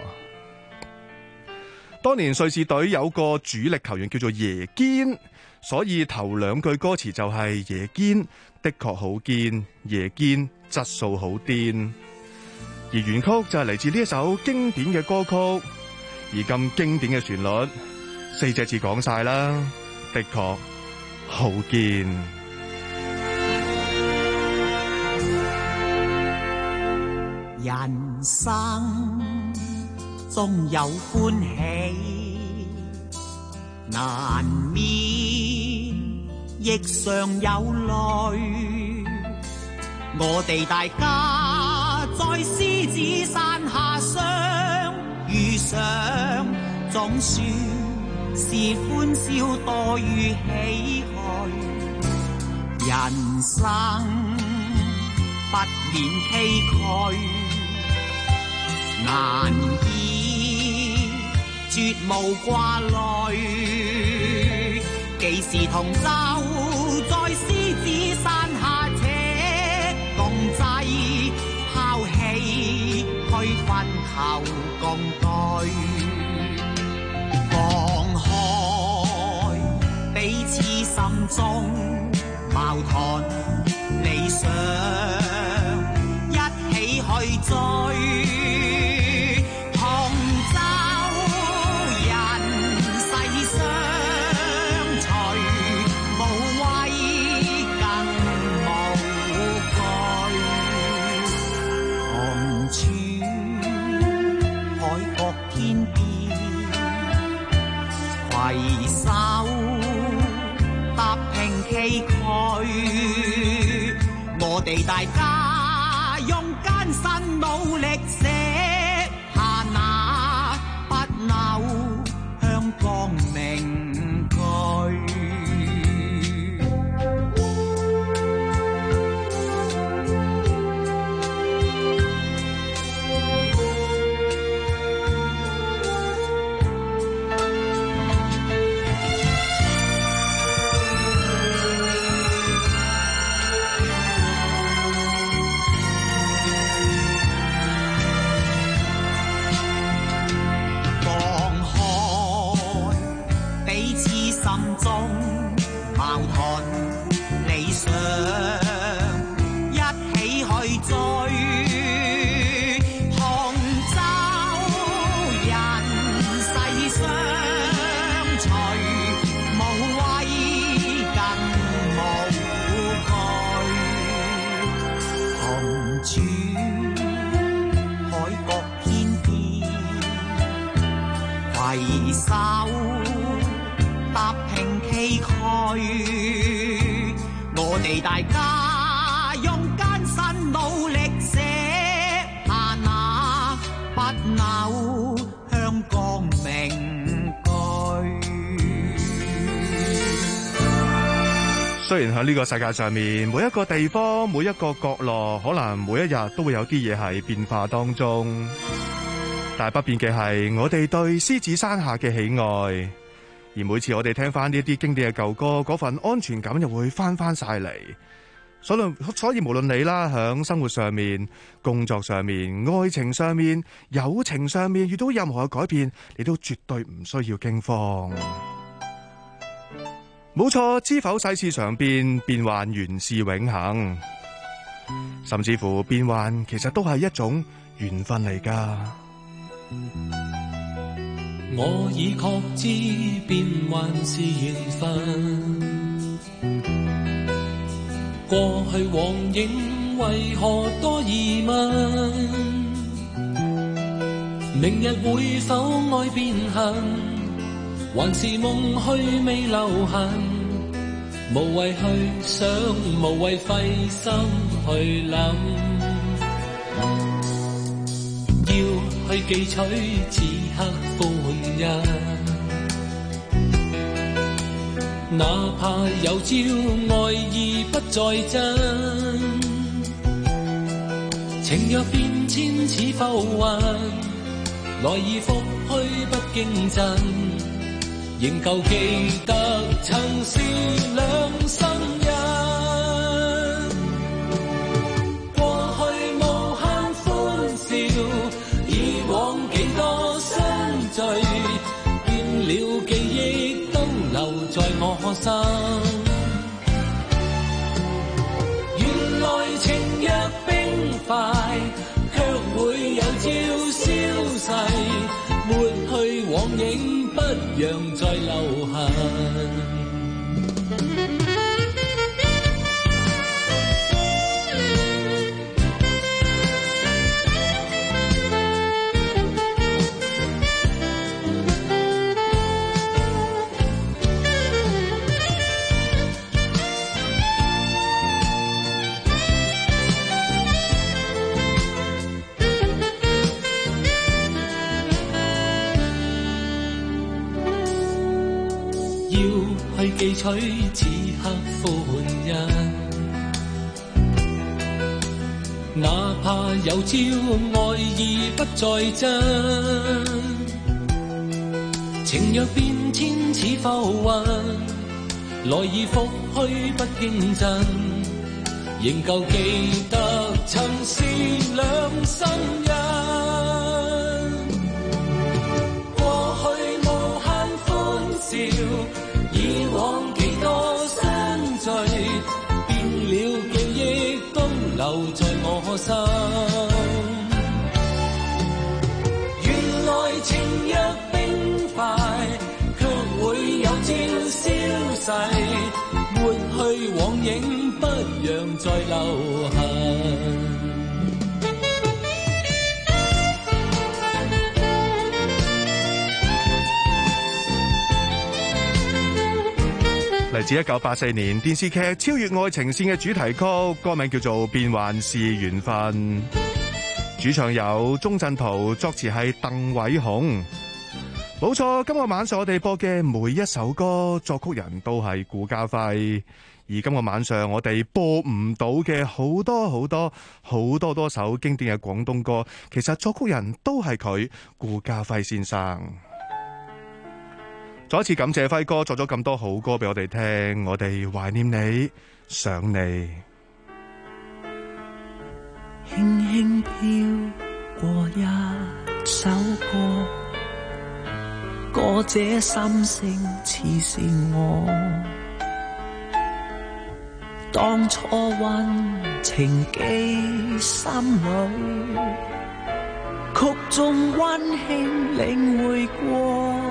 Speaker 23: 當年瑞士隊有個主力球員叫做耶堅，所以頭兩句歌詞就係耶堅的確好堅，耶堅質素好癲。而原曲就係嚟自呢一首經典嘅歌曲，而咁經典嘅旋律，四隻字講晒啦，的確好堅。
Speaker 7: 人生總有歡喜，難免亦常有淚。我哋大家在獅子山下相遇上，總算是歡笑多於唏噓。人生不免崎嶇，難以絕無掛慮。幾時同舟在獅子山下且共濟，拋棄區分後共對，放開彼此心中矛盾理想，一起去追。攜手踏平崎嶇，我哋大家用艱辛努力寫下那不朽香港名句。攜手踏平崎嶇，我哋大家用艱辛努力寫下那不朽香港名句。
Speaker 23: 雖然喺呢個世界上面，每一個地方、每一個角落，可能每一日都會有啲嘢係變化當中，但係不變嘅係我哋對獅子山下嘅喜愛，而每次我哋聽翻呢啲經典嘅舊歌，嗰份安全感又會翻翻晒嚟。 所以所以無論你啦，響生活上面、工作上面、愛情上面、友情上面遇到任何嘅改變，你都絕對唔需要驚慌。冇錯，知否世事常變，變幻原是永恆。甚至乎變幻其實都係一種緣分嚟㗎。
Speaker 16: 我已確知變幻是緣分，過去往影為何多疑問？明日會否愛變恨，還是夢虛未留痕？無謂去想，無謂費心去諗，要去記取此刻歡欣，哪怕有朝愛意不再真，情若變遷似浮雲，來而復去不經震，仍舊記得曾是兩心人。過去無限歡笑，以往幾多相聚，變了記憶都留在我心。原來情若冰塊，卻會有朝消逝，抹去往影，不讓再留痕。去記取此刻歡欣，哪怕有朝愛意不再真，情若變遷似浮雲，來而復去不經震，仍舊記得曾是兩心人。過去無限歡笑，以往幾多相聚，變了記憶都留在我心。原來情若冰塊，卻會有朝消逝，抹去往影，不讓再留痕。
Speaker 23: 嚟自一九八四年電視劇《超越愛情線》嘅主題曲，歌名叫做《變幻是緣分》，主唱有鍾鎮濤，作詞係鄧偉雄。冇錯，今個晚上我哋播嘅每一首歌，作曲人都係顧嘉輝。而今個晚上我哋播唔到嘅好多好多好多多首經典嘅廣東歌，其實作曲人都係佢，顧嘉輝先生。再一次感謝輝哥作咗咁多好歌俾我哋聽，我哋懷念你，想你。
Speaker 6: 輕輕飄過一首歌，歌者心聲似是我，當初溫情記心裏，曲中溫馨領會過。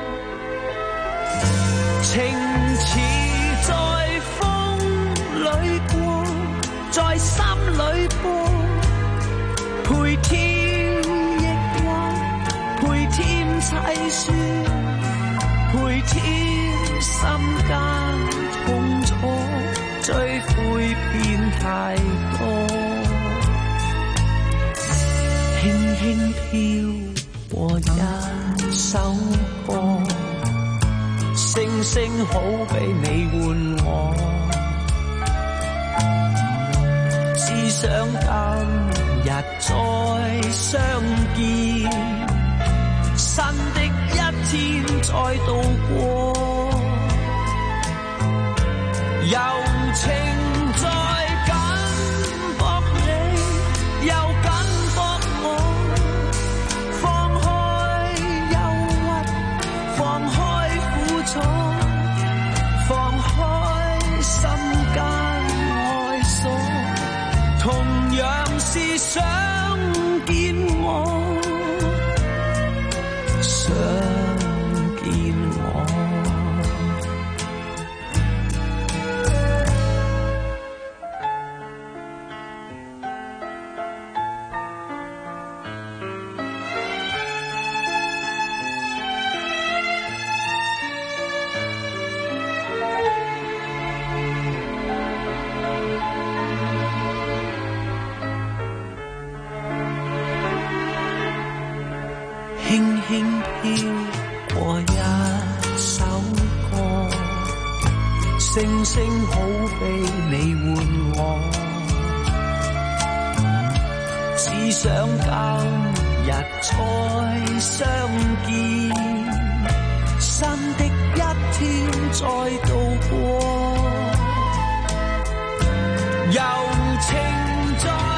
Speaker 6: 情似在風裏過，在心裏播，陪添抑鬱，陪添凄酸，陪添心間痛楚，追悔變太多。輕輕飄過一首歌，聲聲好比你喚我，只想今日再相見，新的一天再度過，柔情在是想見我，想見我。輕輕飄過一首歌，星星好比你伴我，只想今日再相見，新的一天再度過，柔情在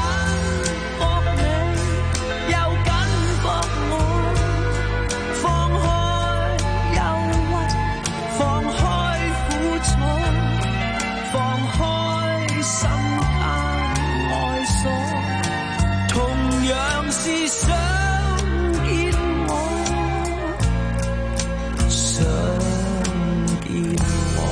Speaker 6: 想見我，想見我。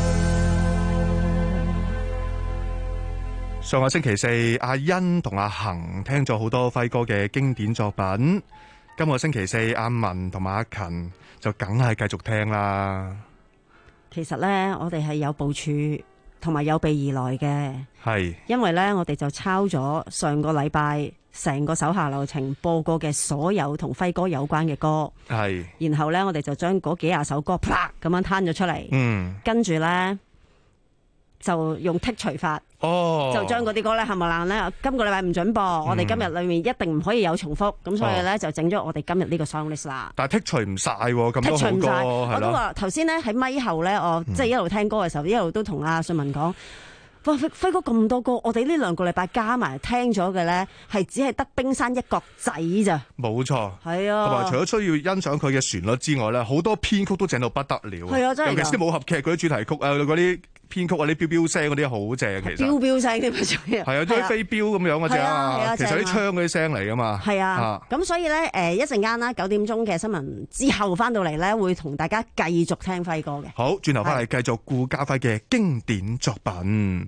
Speaker 23: 上個星期四，阿欣同阿恒聽咗好多輝哥嘅經典作品。今個星期四，阿文同埋阿勤就梗係繼續聽啦。
Speaker 11: 其實呢，我哋係有部署同埋有備而來嘅，
Speaker 23: 係
Speaker 11: 因為呢，我哋就抄咗上個禮拜成個手下留情播過嘅所有同輝哥有關嘅歌，
Speaker 23: 係，然
Speaker 11: 後呢，我哋就將嗰幾廿首歌啪咁樣攤咗出嚟，
Speaker 23: 嗯，
Speaker 11: 跟住呢，就用剔除法，
Speaker 23: 哦，
Speaker 11: 就將嗰啲歌呢冚唪唥呢，今個禮拜唔準播，嗯、我哋今日裏面一定唔可以有重複，咁所以呢，哦、就整咗我哋今日呢個 song list 啦。
Speaker 23: 但係剔除唔晒喎，咁多好歌，
Speaker 11: 我都話頭先呢，喺咪後呢，我即係一路聽歌嘅時候，嗯、一路都同阿信文講。哇！輝哥咁多歌，我哋呢兩個禮拜加埋聽咗嘅咧，係只係得冰山一角仔咋。冇錯，係啊。同埋除咗需要欣賞佢嘅旋律之外咧，好多編曲都正到不得了。係啊，真係。尤其是武俠劇嗰啲主題曲啊，嗰啲編曲啊，啲飆飆聲嗰啲好正，其實。飆飆聲添啊，仲要。係啊，即係飛鏢咁樣嘅啫啊。其實啲槍嗰啲聲嚟噶嘛。係啊。咁所以咧，誒一陣間啦，九點鐘嘅新聞之後翻到嚟咧，會同大家繼續聽輝哥嘅。好，轉頭翻嚟繼續顧嘉輝嘅經典作品。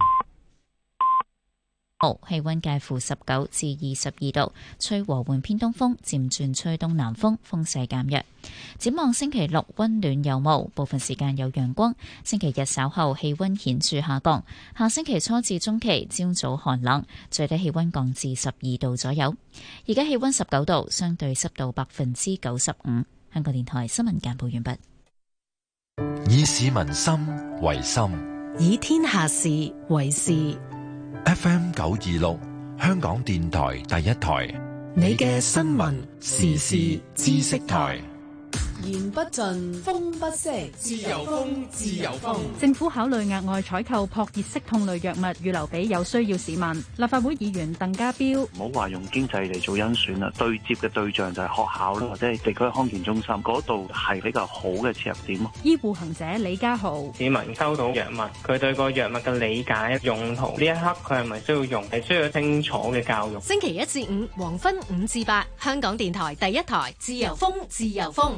Speaker 1: 好，氣溫介乎十九至二十二度，吹和緩偏東風，漸轉吹東南風，風勢減弱。展望星期六溫暖有霧，部分時間有陽光。星期日稍後氣溫顯著下降，下星期初至中期朝早寒冷，最低氣溫降至十二度左右。而家氣溫十九度，相對濕度百分之九十五。香港電台新聞簡報完畢。
Speaker 4: 以市民心為心，
Speaker 17: 以天下事為事。
Speaker 4: F M 九二六，香港電台第一台，
Speaker 17: 你嘅新聞時事知識台。
Speaker 3: 言不盡，風不息，自由風，自由風。
Speaker 9: 政府考慮額外採購撲熱息痛類藥物，預留俾有需要市民。立法會議員鄧家彪，
Speaker 10: 唔好話用經濟嚟做甄選啦，對接嘅對象就係學校啦，或者係地區康健中心嗰度係比較好嘅切入點。
Speaker 9: 醫護行者李家豪，
Speaker 14: 市民收到藥物，佢對個藥物嘅理解用途呢一刻佢係咪需要用，係需要清楚嘅教育。
Speaker 3: 星期一至五黃昏五至八，香港電台第一台，自由風，自由風。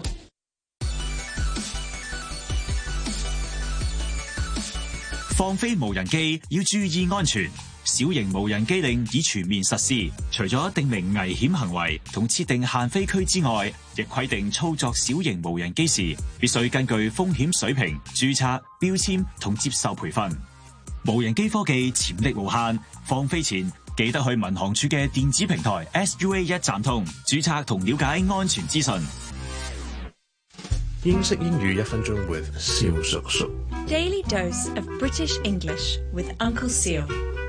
Speaker 24: 放飛無人機要注意安全，小型無人機令已全面實施。除咗定明危險行為同設定限飛區之外，亦規定操作小型無人機時必須根據風險水平註冊、標籤同接受培訓。無人機科技潛力無限，放飛前記得去民航處嘅電子平台 S U A 一站通註冊同了解安全資訊。
Speaker 25: 英式英語一分鐘 with 蕭叔叔。
Speaker 26: Daily dose of British English with Uncle Seal。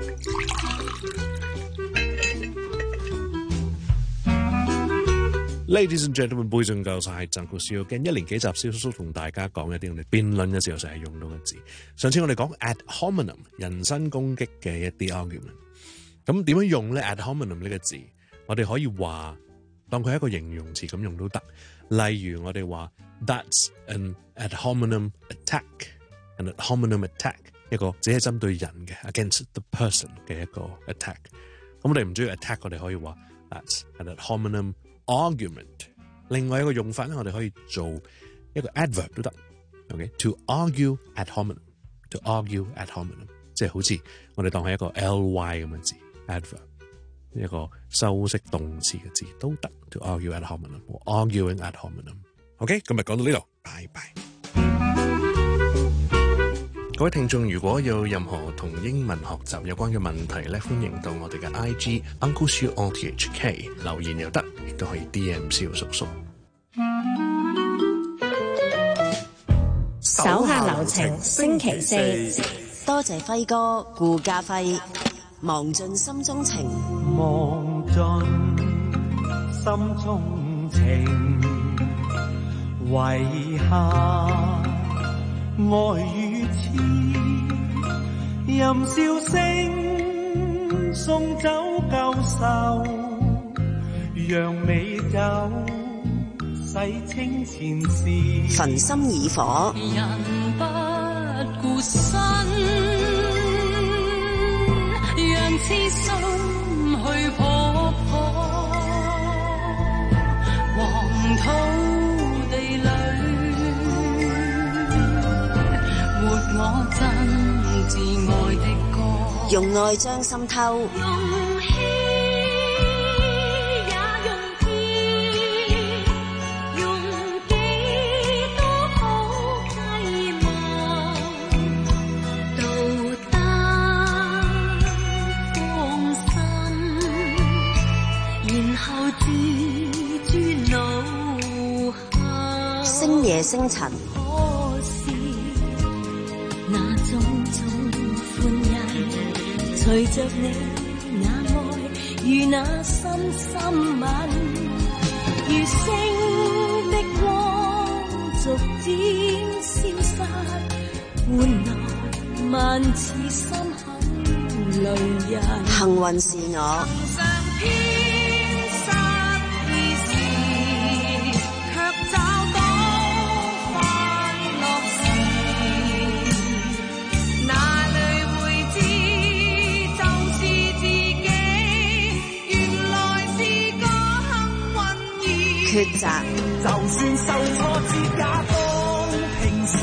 Speaker 25: Ladies and gentlemen, boys and girls， 我係Uncle Seal。近一連幾集，蕭叔叔同大家講一啲我哋辯論嘅時候成日用到嘅字。上次我哋講 ad hominem 人身攻擊嘅一啲 argument。咁點樣用咧 ad hominem 呢個字？我哋可以話當佢係一個形容詞咁用都得。例如我哋話 That's an ad hominem attack。An ad hominem attack 一個只係針對人嘅 against the person 嘅一個 attack， 我哋唔中意 attack， 我哋可以話 that's an ad hominem argument。另外一個用法咧，我哋可以做一個 adverb 都得。OK，to argue ad hominem，to argue ad hominem， 即係好似我哋當係一個 ly 咁嘅字 adverb， 一個修飾動詞嘅字都得。to argue ad hominem or arguing ad hominem。OK， 今日講到呢度，拜拜。各位聽眾，如果有任何同英文學習有關嘅問題咧，歡迎到我哋嘅 I G Uncle Siu O T H K 留言又得，亦都可以 D M 蕭叔叔。
Speaker 15: 手下留情，星期四，
Speaker 11: 多謝輝哥顧家輝，忘盡心中情，
Speaker 6: 忘盡心中情，遺下愛與痴，任笑聲送走舊愁，讓美酒洗清前事，
Speaker 11: 焚心以火。
Speaker 12: 人不顧身，讓痴心去撲火，黃土地裏活我真摯愛的歌，
Speaker 11: 用愛將心偷。 星夜星塵，
Speaker 12: 可是那種種歡欣，隨着你那愛與那深深吻，如星的光逐漸消失，換來萬次心狠淚人。
Speaker 11: 幸運是我。抉擇，
Speaker 6: 就算受挫折也當平常，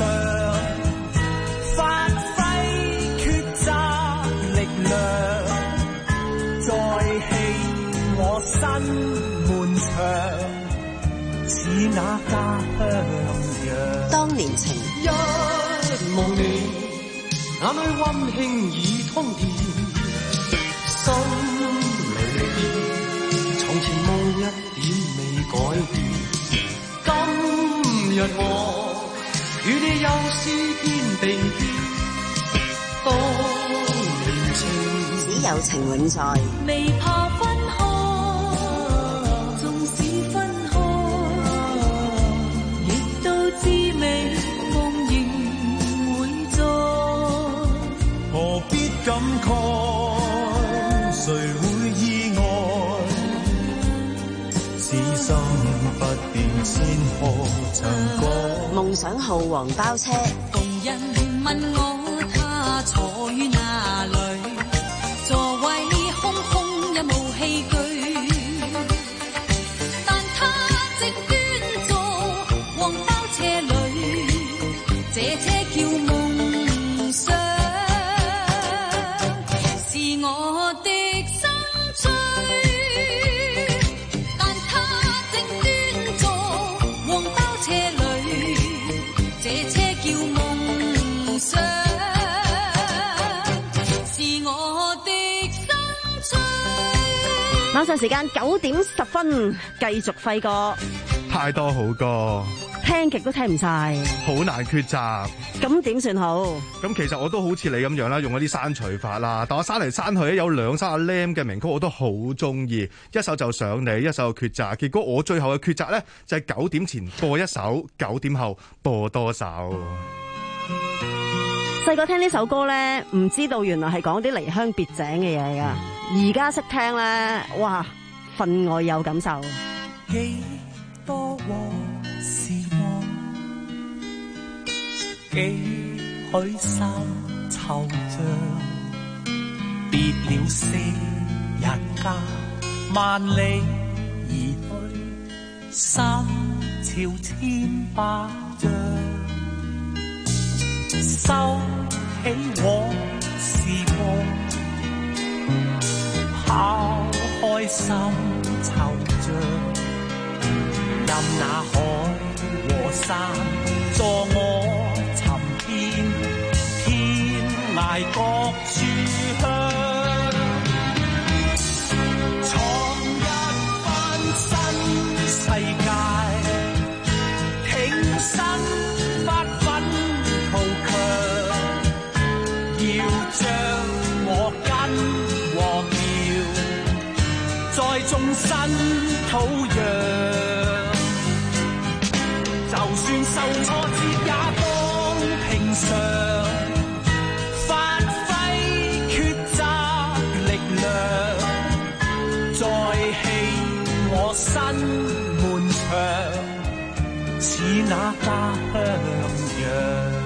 Speaker 6: 發揮抉擇力量，再起我身門牆，似那家鄉樣。
Speaker 11: 當年情，
Speaker 6: 一望你，眼裏溫馨已通電，心裏邊從前夢一點改變，今日我與你又是天地間，當年情
Speaker 11: 只有情永在，
Speaker 12: 未怕分開，縱使分開，亦都知味夢仍會在，
Speaker 6: 何必感慨，誰會意外？此心不變，千河長歌。
Speaker 11: 夢想號黃包車，
Speaker 12: 共人問我他坐於哪裏，座位空空也無器具，但他正端坐黃包車裏，這車叫夢想，是我的心醉。
Speaker 11: 晚上時間九點十分，繼續輝歌，
Speaker 23: 太多好歌，
Speaker 11: 聽極都聽唔晒，
Speaker 23: 好難抉擇。
Speaker 11: 咁點算好？
Speaker 23: 咁其實我都好似你咁樣啦，用一啲刪除法啦。但我刪嚟刪去咧，有兩首阿 Lam 嘅名曲我都好中意，一首就想你，一首抉擇。結果我最後嘅抉擇咧，就係九點前播一首，九點後播多首。
Speaker 11: 細個聽呢首歌咧，唔知道原來係講啲離鄉別井嘅嘢噶。而家識聽咧，哇，分外有感受。
Speaker 6: 幾多往事望，幾許三惆悵，別了星
Speaker 16: 日家萬里而去，三朝千百丈，收起往事夢，拋開心惆悵，任那海和山助我尋遍天涯各處鄉。世界挺身發奮圖強，要將我根和苗在眾生土壤。就算受挫折也當平常，發揮抉擇力量，再起我身似那家鄉樣。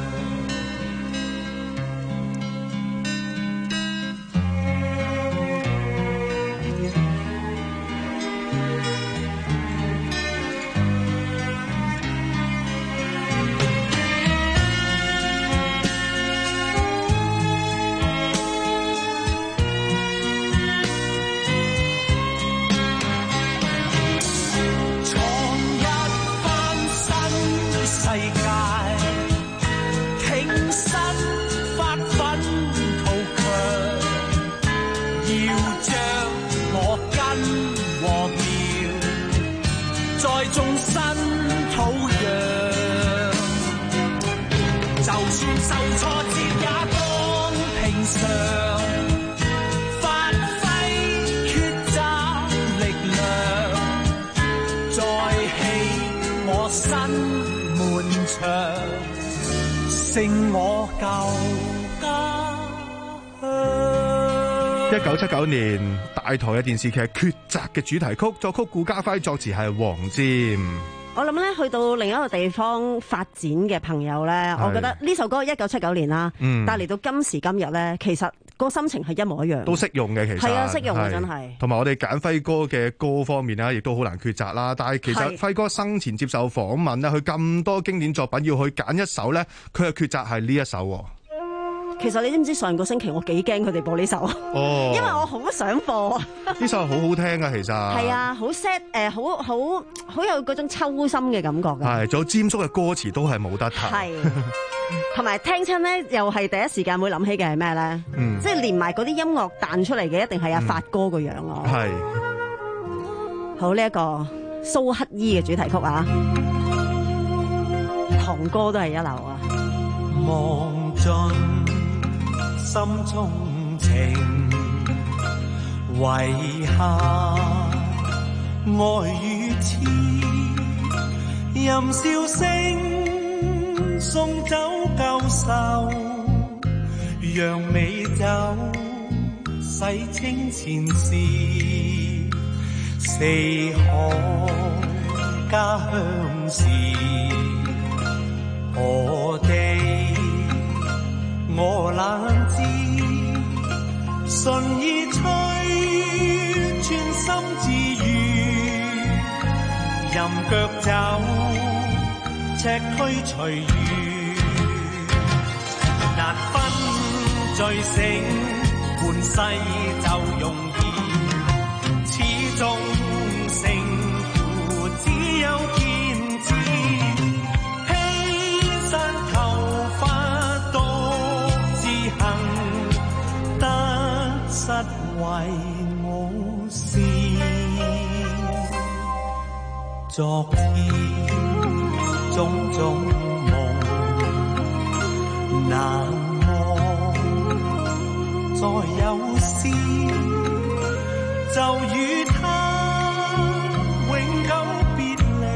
Speaker 23: 一九七九年大台嘅電視劇《抉擇》嘅主題曲，作曲顧嘉輝，作詞係黃霑。
Speaker 11: 我諗咧，去到另一個地方發展嘅朋友咧，我覺得呢首歌一九七九年啦，嗯、但係嚟到今時今日咧，其實個心情係一模一樣，
Speaker 23: 都適用嘅。其實
Speaker 11: 係啊，適用啊，真係。
Speaker 23: 同埋我哋揀輝哥嘅歌方面咧，亦都好難抉擇啦。但係其實輝哥生前接受訪問咧，佢咁多經典作品要去揀一首咧，佢嘅抉擇係呢一首。
Speaker 11: 其實你知唔知上個星期我幾驚佢哋播呢首？哦，因為我好想播。
Speaker 23: 呢首好好聽啊，其實
Speaker 11: 係啊，好 sad 誒，好好好有嗰種抽心嘅感覺㗎。
Speaker 23: 係，仲有霑叔嘅歌詞都係冇得彈。
Speaker 11: 係，同埋聽親咧，又係第一時間會諗起嘅係咩咧？嗯，即係連埋嗰啲音樂彈出嚟嘅，一定係阿發哥個樣咯。係、嗯，好呢一、這個蘇乞兒嘅主題曲啊，堂哥都係一流啊。
Speaker 16: 望盡心中情，遺下愛與痴，任笑聲送走舊愁，讓美酒洗清前事，四海家鄉事，何地我懶知，順意吹，專心自如，任腳走，赤推隨遇，難分醉醒，半世就容易，始終勝負只有堅持。實為我事，昨天種種夢難忘，再有詩就與他永久別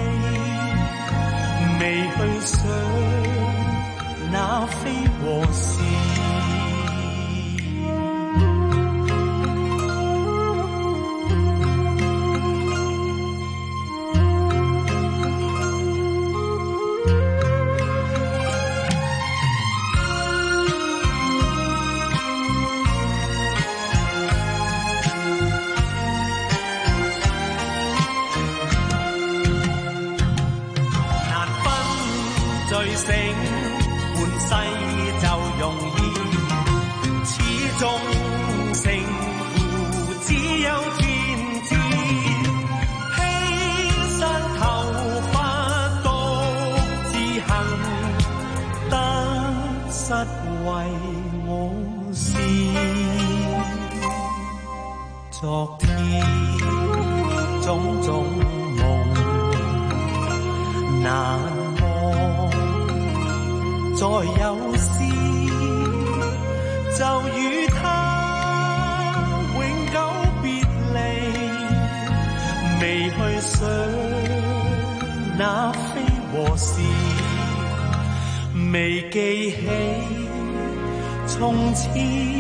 Speaker 16: 離，未去想那非和是。
Speaker 6: 醒，半世就容易，始終勝負只有天知。披散頭髮獨自行，得失為我事。昨天種種夢難忘，再有時就與他永久別離，未去想那非和事，未記起從前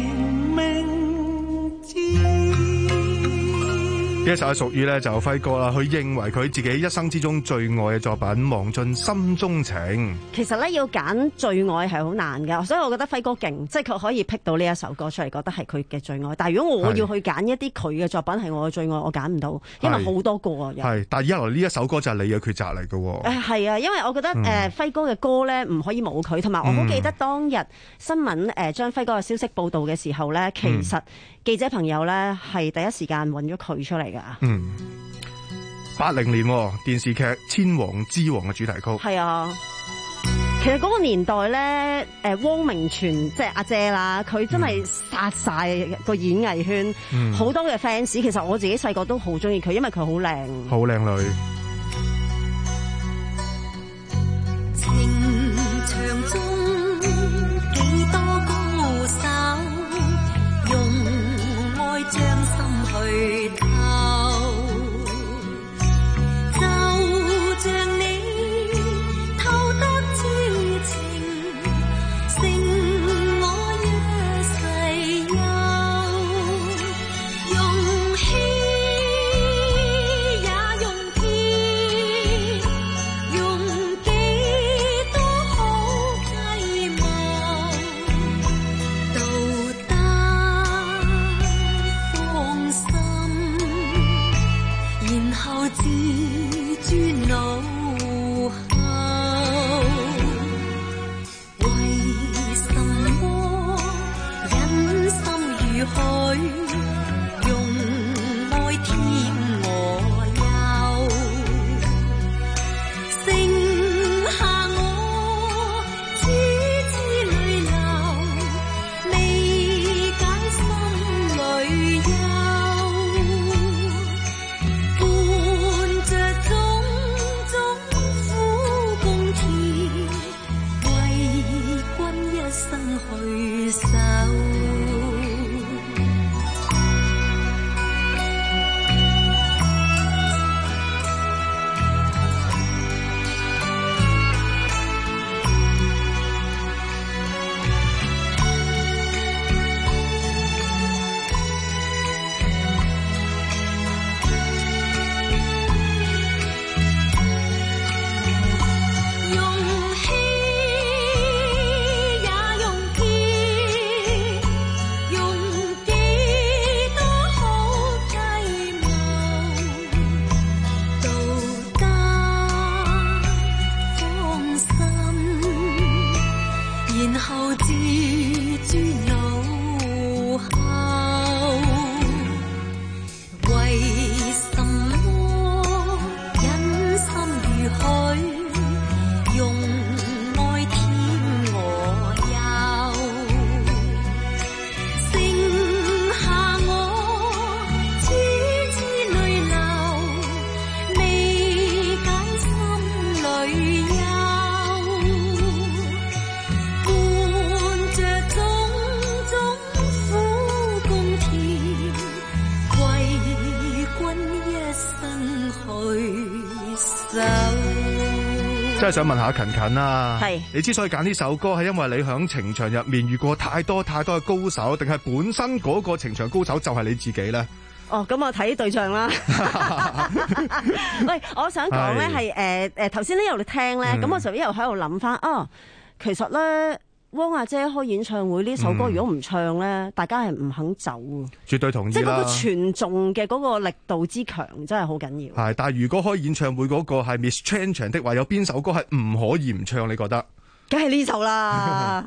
Speaker 6: 明知。
Speaker 23: 呢一首係屬於咧就輝哥啦，佢認為佢自己一生之中最愛嘅作品《忘盡心中情》。
Speaker 11: 其實咧要揀最愛係好難㗎，所以我覺得輝哥勁，即係佢可以辟到呢一首歌出嚟，覺得係佢嘅最愛。但係如果我要去揀一啲佢嘅作品係我嘅最愛，我揀唔到，因為好多個啊。
Speaker 23: 係，但係一來呢一首歌就係你嘅抉擇嚟嘅喎。
Speaker 11: 誒係啊，因為我覺得誒、嗯呃、輝哥嘅歌咧唔可以冇佢，同埋我好記得當日新聞誒將輝哥嘅消息報導嘅時候咧，其實記者朋友咧係第一時間揾咗佢出嚟㗎。
Speaker 23: 嗯，八零年電視劇《千王之王》嘅主題曲。
Speaker 11: 係啊，其實嗰個年代咧，誒汪明荃即係阿姐啦，佢真係殺晒個演藝圈，好、嗯、多嘅 fans。其實我自己細個都好中意佢，因為佢好靚，
Speaker 23: 好靚女。
Speaker 12: 情場中幾多高手，用愛將心去偷，就像你偷得痴情，勝我一世憂。用氣也用天，用幾多好計謀，到得放心，然後自尊腦後，為什麼忍心與許，用愛添我憂，剩下我痴痴淚流，未解心裏憂，伴着種種苦共甜，為君一生去守。用氣也用天，用幾多好計謀，到得放心，然後自尊腦後，為什麼忍心與許，用愛添我憂，剩下我痴痴淚流，未解心裏憂，伴着種種苦共甜，為君一生去守。
Speaker 23: 真係想問下勤勤啊，
Speaker 11: 係
Speaker 23: 你之所以揀呢首歌，係因為你響情場入面遇過太多太多嘅高手，定係本身嗰個情場高手就係你自己咧？
Speaker 11: 哦，咁我睇對象啦。喂，我想講咧係誒誒頭先呢有你聽咧，咁、嗯、我就一路喺度諗翻啊，其實咧汪阿姐開演唱會呢首歌，如果唔唱咧、嗯，大家係唔肯走啊。
Speaker 23: 絕對同意啦。
Speaker 11: 即係嗰個傳頌嘅嗰個力度之強，真係好緊要。
Speaker 23: 係，但係如果開演唱會嗰個係 Miss Chan 唱的話，有邊首歌係唔可以唔唱？你覺得？
Speaker 11: 梗係呢首啦。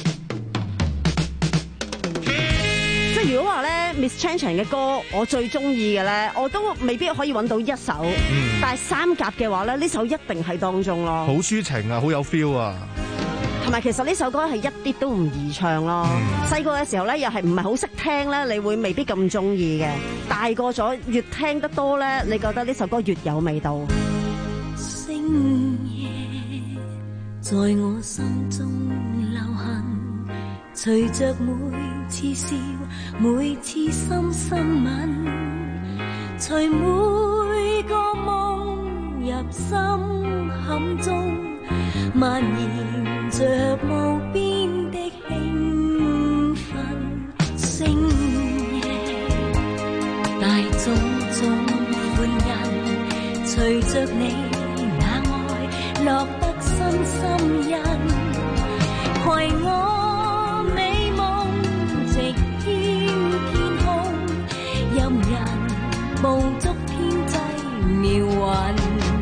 Speaker 11: 即係如果話咧 Miss Chan Chan 嘅歌，我最中意嘅咧，我都未必可以揾到一首，嗯、但係三甲嘅話咧，呢首一定係當中咯。
Speaker 23: 好抒情啊，好有 feel 啊！
Speaker 11: 同埋其實呢首歌係一啲都唔易唱咯。細個嘅時候咧，又係唔係好識聽咧，你會未必咁中意嘅。大個咗越聽得多咧，你覺得呢首歌越有味道。
Speaker 12: 星夜在我心中流行，隨着每次笑，每次深深吻，隨每個夢入心坎中，蔓延着無邊的興奮。星夜大種種歡欣，隨着你那愛落得深深印，攜我美夢直遍天空，任人捕捉天際妙韻。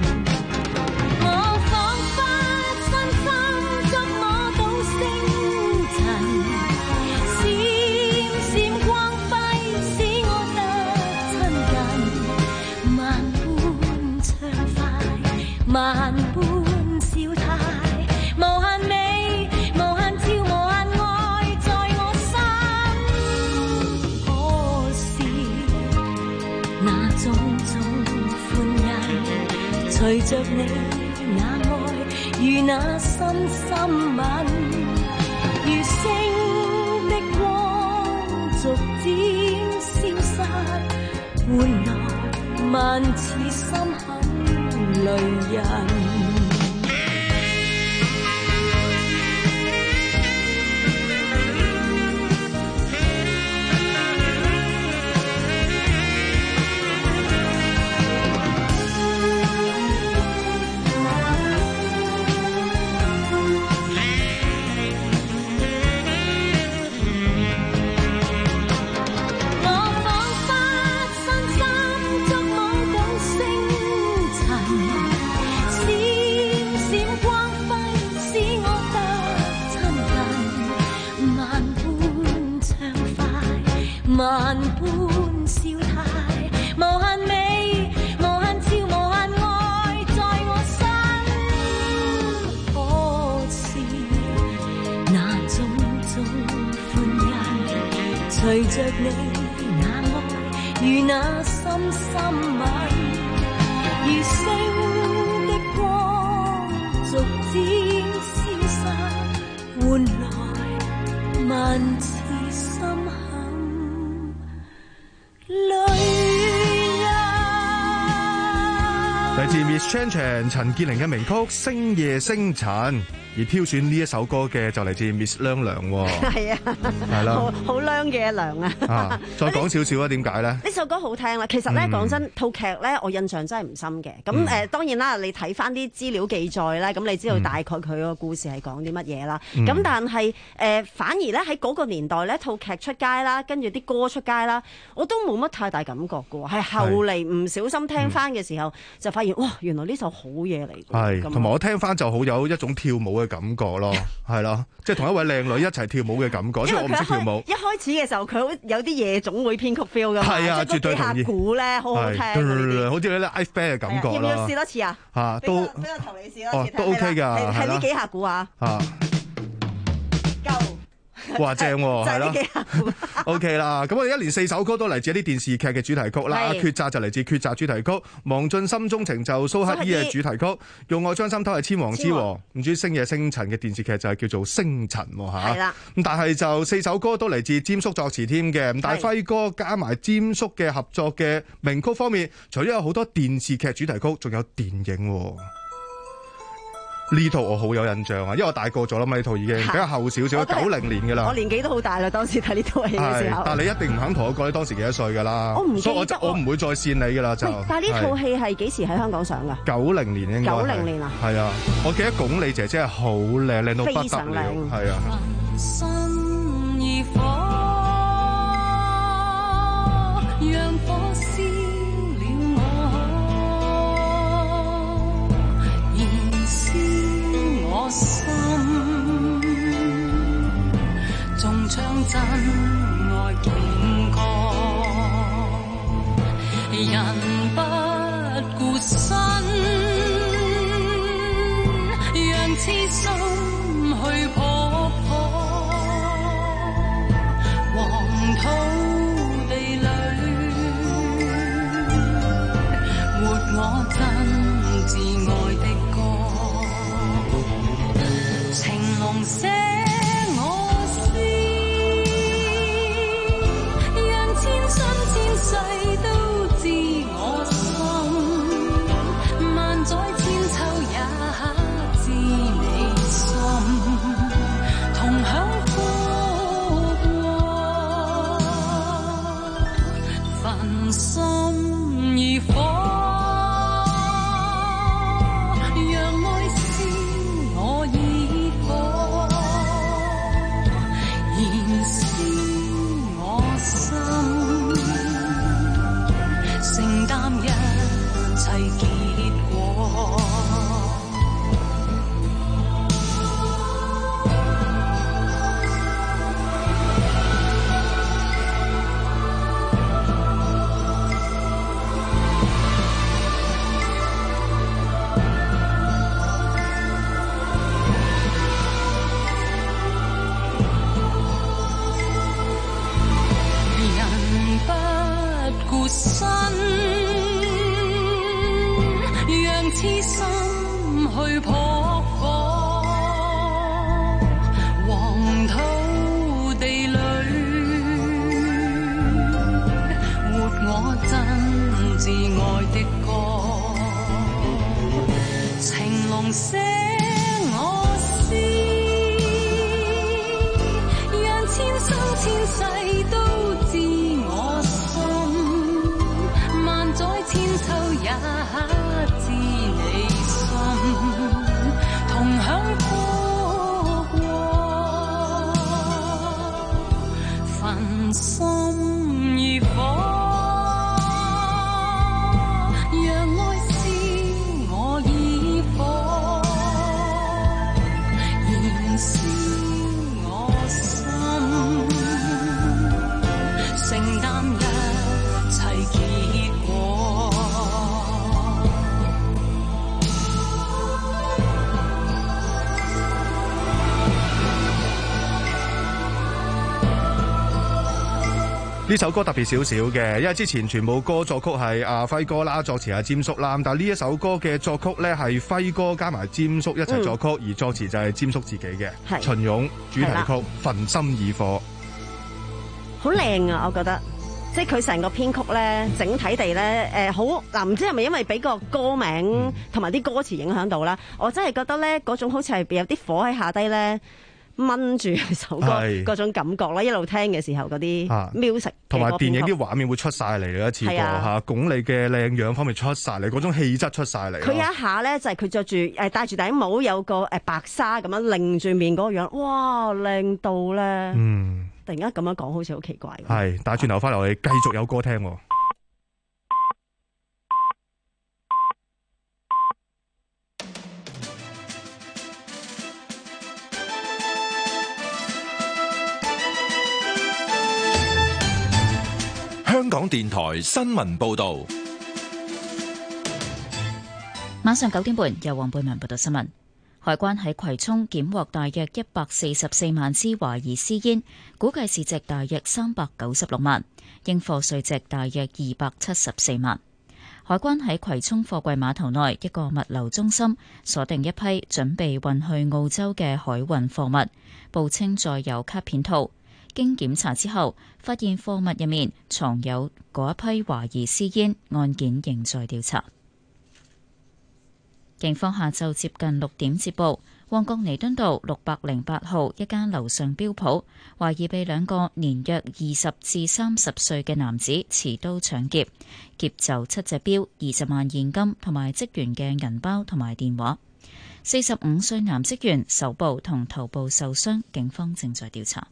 Speaker 12: 萬般笑態，無限美，無限俏，無限愛在我心。可是那種種歡欣，隨着你那愛與那深深吻，如星的光逐漸消失，換來萬次心坎淚人。萬般笑態，無限美，無限俏，無限愛在我心。可是那種種歡欣，隨着你那愛與那深深吻，如星的光逐漸消失，換來萬次心坎
Speaker 23: 嚟自 Miss Chan Chan 陳潔靈嘅名曲《星夜星塵》，而挑選呢一首歌嘅就嚟自 Miss 娘娘喎。係啊，係啦，好好娘嘅娘啊！啊，再講少少啊，點解咧？呢首歌好聽啦，其實咧講真，套劇咧我印象真係唔深嘅。咁誒、呃、當然啦，你睇翻啲資料記載咧，咁你知道大概佢個故事係講啲乜嘢啦。咁、嗯、但係誒、呃、反而咧喺嗰個年代咧，套劇出街啦，跟住啲歌出街啦，我都冇乜太大感覺嘅喎。係後嚟唔小心聽翻嘅時候，就發現哇，原來呢首好嘢嚟。係，同埋我聽翻就好有一種跳舞嘅感覺咯，係咯，即係同一位靚女一齊跳舞嘅感覺。因為我唔識跳舞。一開始嘅時候，佢有啲夜總會編曲 feel 㗎嘛，係啊，絕對同意。幾下鼓咧，好好聽。好似咧 ice band 嘅感覺啦。要唔要試多次啊？嚇，都俾個頭你試多次。哦，都 OK 㗎。係呢幾下鼓啊？嚇。哇，正喎，係咯，OK 啦。咁我哋一連四首歌都嚟自一啲電視劇嘅主題曲啦。抉擇就嚟自抉擇主題曲，忘盡心中情就蘇乞兒嘅主題曲，用愛將心偷係千王之王。唔知星夜星塵嘅電視劇就係叫做星塵喎嚇。係啦。咁但係就四首歌都嚟自詹叔作詞添嘅。咁但係輝哥加埋詹叔嘅合作嘅名曲方面，除咗有好多電視劇主題曲，仲有電影喎。呢套我好有印象啊，因為我大個咗啦嘛，呢套已經比較後少少，九零年嘅啦。我年紀都好大啦，當時睇呢套戲嘅時候。但係你一定唔肯同我講你當時幾多歲㗎啦。我唔記得，所以我我唔會再線你㗎啦就。但係呢套戲係幾時喺香港上㗎？九零年應該。九零年啊。係啊，我記得鞏俐姐姐係好靚，靚到不得了，係啊。
Speaker 12: 我心人不顧身，讓痴心去撲火。黃土地裏，活我真摯愛的歌，情濃寫我詩，讓千生千世都知我心，萬載千秋也知你心，同享焚心如火，讓愛燒我以火，燃燒我心，承擔一切結果。身，讓痴心去撲火，黃土地裏，活我真摯愛的歌，情濃寫我詩，讓千生千世都知我心，萬載千秋也知你心，同享火光，焚心如火，讓愛燒我以火，燃燒我心，承擔一切結果。
Speaker 23: 呢首歌特別少少嘅，因為之前全部歌作曲係阿輝哥啦，作詞係詹叔啦。但係呢一首歌嘅作曲咧係輝哥加埋詹叔一齊作曲，嗯、而作詞就係詹叔自己嘅。係秦勇主題曲《焚心以火》，
Speaker 11: 好靚啊！我覺得，即係佢成個編曲咧，整體地咧，誒好嗱，唔知係咪因為俾個歌名同埋啲歌詞影響到啦？我真係覺得咧，嗰種好似係有啲火喺下低咧。掹住首歌嗰種感覺啦，一路聽嘅時候嗰啲 music
Speaker 23: 同埋電影啲畫面會出晒嚟嘅一次過嚇，鞏俐嘅靚樣方面出晒嚟，嗰種氣質出晒嚟。
Speaker 11: 佢有一下咧就係佢着住誒戴住頂帽，有個誒白紗咁樣擰住面嗰個樣，哇靚到咧！嗯，突然間咁樣講好似好奇怪。
Speaker 23: 係，但係轉頭翻嚟我哋繼續有歌聽喎。
Speaker 4: 香港電台新聞報道，
Speaker 1: 晚上九點半由黃貝文報道新聞。海關喺葵涌檢獲大約一百四十四萬支懷疑私煙，估計市值大約三百九十六萬，應課稅值大約二百七十四萬。海關喺葵涌貨櫃碼頭內一個物流中心鎖定一批準備運去澳洲嘅海運貨物，報稱載有卡片套。經檢查之後，發現貨物入面藏有嗰一批懷疑私煙，案件仍在調查。警方下晝接近六點接報，旺角彌敦道六百零八號一間樓上標鋪，懷疑被兩個年約二十至三十歲嘅男子持刀搶劫，劫走七隻錶、二十萬現金同埋職員嘅銀包同埋電話。四十五歲男職員手部同頭部受傷，警方正在調查。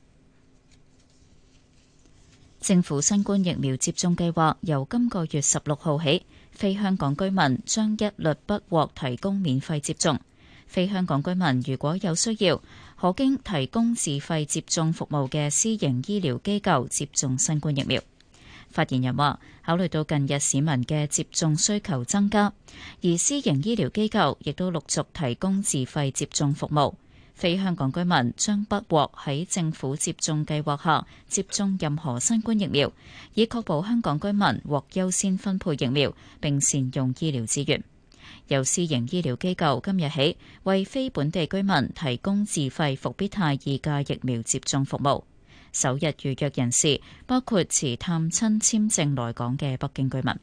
Speaker 1: 政府新冠疫苗接種計劃由今個月十六號起，非香港居民將一律不獲提供免費接種。非香港居民如果有需要，可經提供自費接種服務嘅私營醫療機構接種新冠疫苗。 發言人話，考慮到近日市民嘅接種需求增加，而私營醫療機構亦都陸續提供自費接種服務，非香港居民將不獲喺政府接種計劃下接種任何新冠疫苗，以確保香港居民獲優先分配疫苗並善用醫療資源。由私營醫療機構今日起為非本地居民提供自費復必泰二價疫苗接種服務。首日預約人士包括持探親簽證來港嘅北京居民。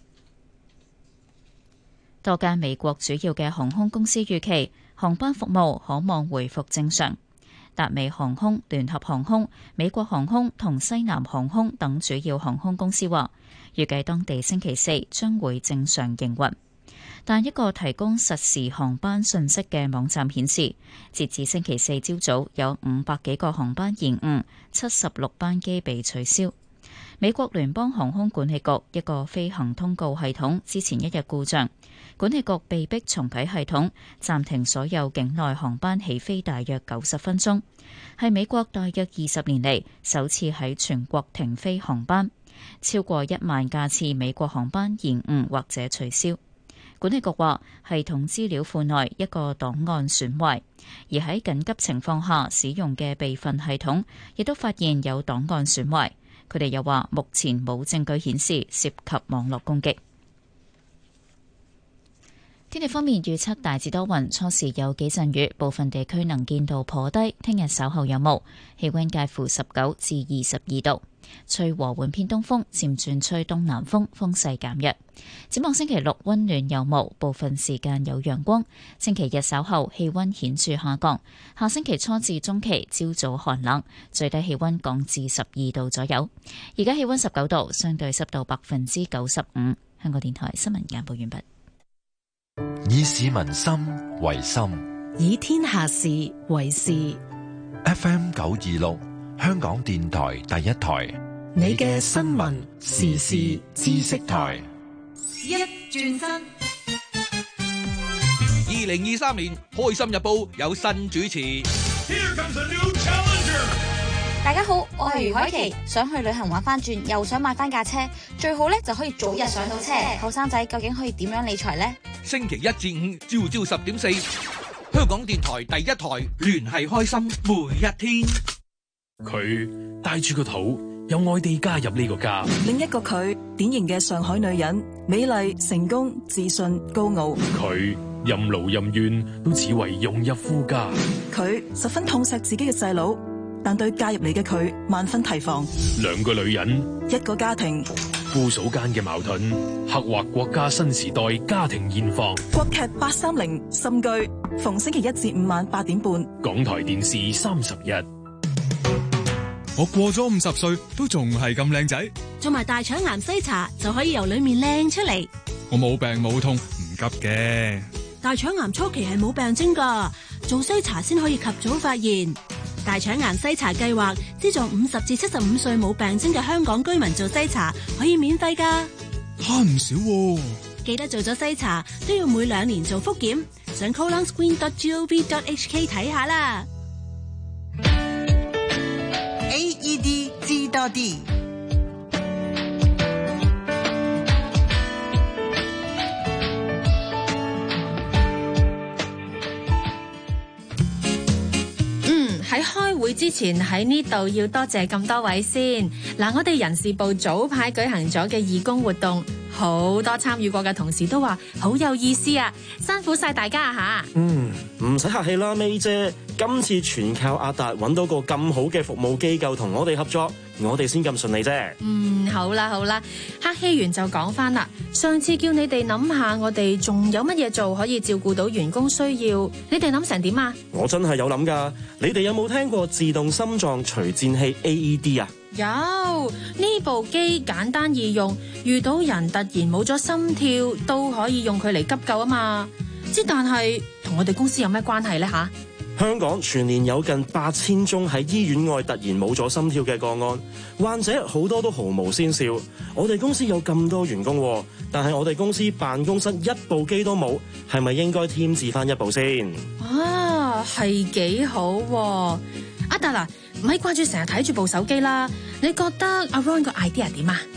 Speaker 1: 多間美國主要嘅航空公司預期航班服務可望回復正常。達美航空、聯合航空、美國航空同西南航空等主要航空公司話，預計當地星期四將會正常營運。但一個提供實時航班信息嘅網站顯示，截至星期四朝早有五百幾個航班延誤，七十六班機被取消。美國聯邦航空管理局一個飛行通告系統之前一日故障，管理局被迫重啟系統，暫停所有境內航班起飛大約九十分鐘，係美國大約二十年嚟首次喺全國停飛航班，超過一萬架次美國航班延誤或者取消。管理局話，系統資料庫內一個檔案損壞，而喺緊急情況下使用嘅備份系統亦都發現有檔案損壞。佢哋又話，目前冇證據顯示涉及網絡攻擊。天氣方面預測大致多雲，初時有幾陣雨，部分地區能見度頗低。聽日稍後有霧，氣溫介乎十九至二十二度，吹和緩偏東風，漸轉吹東南風，風勢減弱。展望星期六溫暖有霧，部分時間有陽光。星期日稍後氣溫顯著下降，下星期初至中期朝早寒冷，最低氣溫降至十二度左右。而家氣溫十九度，相對濕度百分之九十五。香港電台新聞簡報完畢。
Speaker 4: 以市民心為心，
Speaker 13: 以天下事為事。
Speaker 4: F M 九二六，香港電台第一台，
Speaker 13: 你嘅新聞時事知識台。
Speaker 3: 一轉身，
Speaker 18: 二零二三年開心日報有新主持。Here comes a new challenger。
Speaker 19: 大家好，我係余海琪，想去旅行玩翻轉，又想買翻架車，最好咧就可以早日上到車。後生仔究竟可以點樣理財呢？
Speaker 18: 星期一至五朝朝十點四，香港電台第一台，聯繫開心每一天。
Speaker 20: 佢帶住個肚，有愛地加入呢個家。
Speaker 21: 另一個佢，典型嘅上海女人，美麗、成功、自信、高傲。
Speaker 20: 佢任勞任怨，都只為融入夫家。
Speaker 21: 佢十分痛錫自己嘅細佬，但對嫁入嚟嘅佢萬分提防。
Speaker 20: 兩個女人，
Speaker 21: 一個家庭，
Speaker 20: 夫嫂間嘅矛盾，刻畫國家新時代家庭現況。
Speaker 21: 國劇八三零心居，逢星期一至五晚八點半，
Speaker 20: 港台電視三十一。
Speaker 22: 我過咗五十歲都仲係咁靚仔，
Speaker 27: 做埋大腸癌篩查就可以由裏面靚出嚟。
Speaker 22: 我冇病冇痛，唔急嘅。
Speaker 27: 大腸癌初期係冇病徵噶，做篩查先可以及早發現。大腸癌篩查計劃資助五十至七十五歲冇病徵嘅香港居民做篩查，可以免費噶，
Speaker 22: 慳唔少喎。
Speaker 27: 記得做咗篩查都要每兩年做複檢，上 colon screen dot gov dot h k 睇下啦。
Speaker 28: A E D 知多啲。
Speaker 29: 嗯，喺開會之前喺呢度要多謝咁多位先。嗱，我哋人事部早排舉行咗嘅義工活動，好多參與過嘅同事都話好有意思啊，辛苦晒大家啊吓。
Speaker 30: 嗯，唔使客氣啦，May姐。今次全靠阿達揾到個咁好嘅服務機構同我哋合作，我哋先咁順利啫。
Speaker 29: 嗯，好啦好啦，客氣完就講翻啦。上次叫你哋諗下，我哋仲有乜嘢做可以照顧到員工需要？你哋諗成點啊？
Speaker 30: 我真係有諗噶。你哋有冇聽過自動心臟除顫器 A E D 啊？
Speaker 29: 有，呢部機簡單易用，遇到人突然冇咗心跳都可以用佢嚟急救啊嘛。之但係同我哋公司有咩關係呢？吓？
Speaker 30: 香港全年有近八千宗喺醫院外突然冇咗心跳嘅個案，患者好多都毫無先兆。我哋公司有咁多員工，但係我哋公司辦公室一部機都冇，係咪應該添置翻一部先？
Speaker 29: 啊，係幾好喎！阿達嗱，唔係掛住成日睇住部手機啦，你覺得阿 Ron 個 idea 點啊？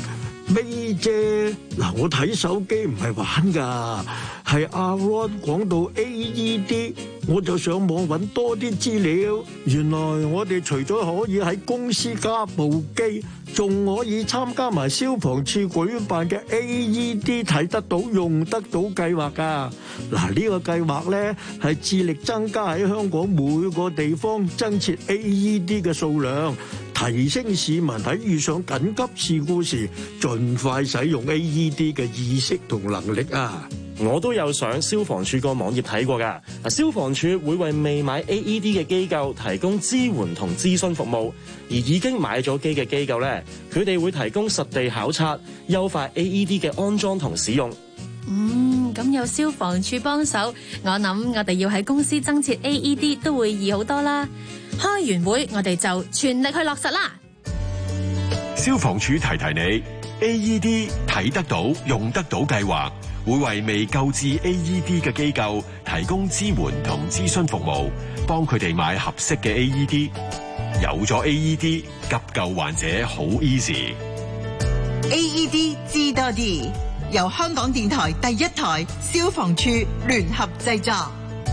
Speaker 2: 咪啫。嗱，我睇手機唔係玩噶，係阿 Ron 講到 A E D， 我就上網揾多啲資料。原來我哋除咗可以喺公司加部機，仲可以參加埋消防處舉辦嘅 A E D 睇得到用得到計劃噶。嗱，呢個計劃咧係致力增加喺香港每個地方增設 A E D 嘅數量，提升市民喺遇上緊急事故時盡快使用 A E D 嘅意識同能力啊！
Speaker 30: 我都有上消防處個網頁睇過㗎。消防處會為未買 A E D 嘅機構提供支援同諮詢服務，而已經買咗機嘅機構咧，佢哋會提供實地考察，優化 A E D 嘅安裝同使用。
Speaker 29: 嗯，咁有消防處幫手，我諗我哋要喺公司增設 A E D 都會易好多啦。開完會，我哋就全力去落實啦。
Speaker 5: 消防處提提你 ，A E D 睇得到、用得到計劃，會為未購置 A E D 嘅機構提供支援同諮詢服務，幫佢哋買合適嘅 A E D。有咗 A E D， 急救患者好 easy。
Speaker 28: A E D 知多啲，由香港電台第一台消防處聯合製作。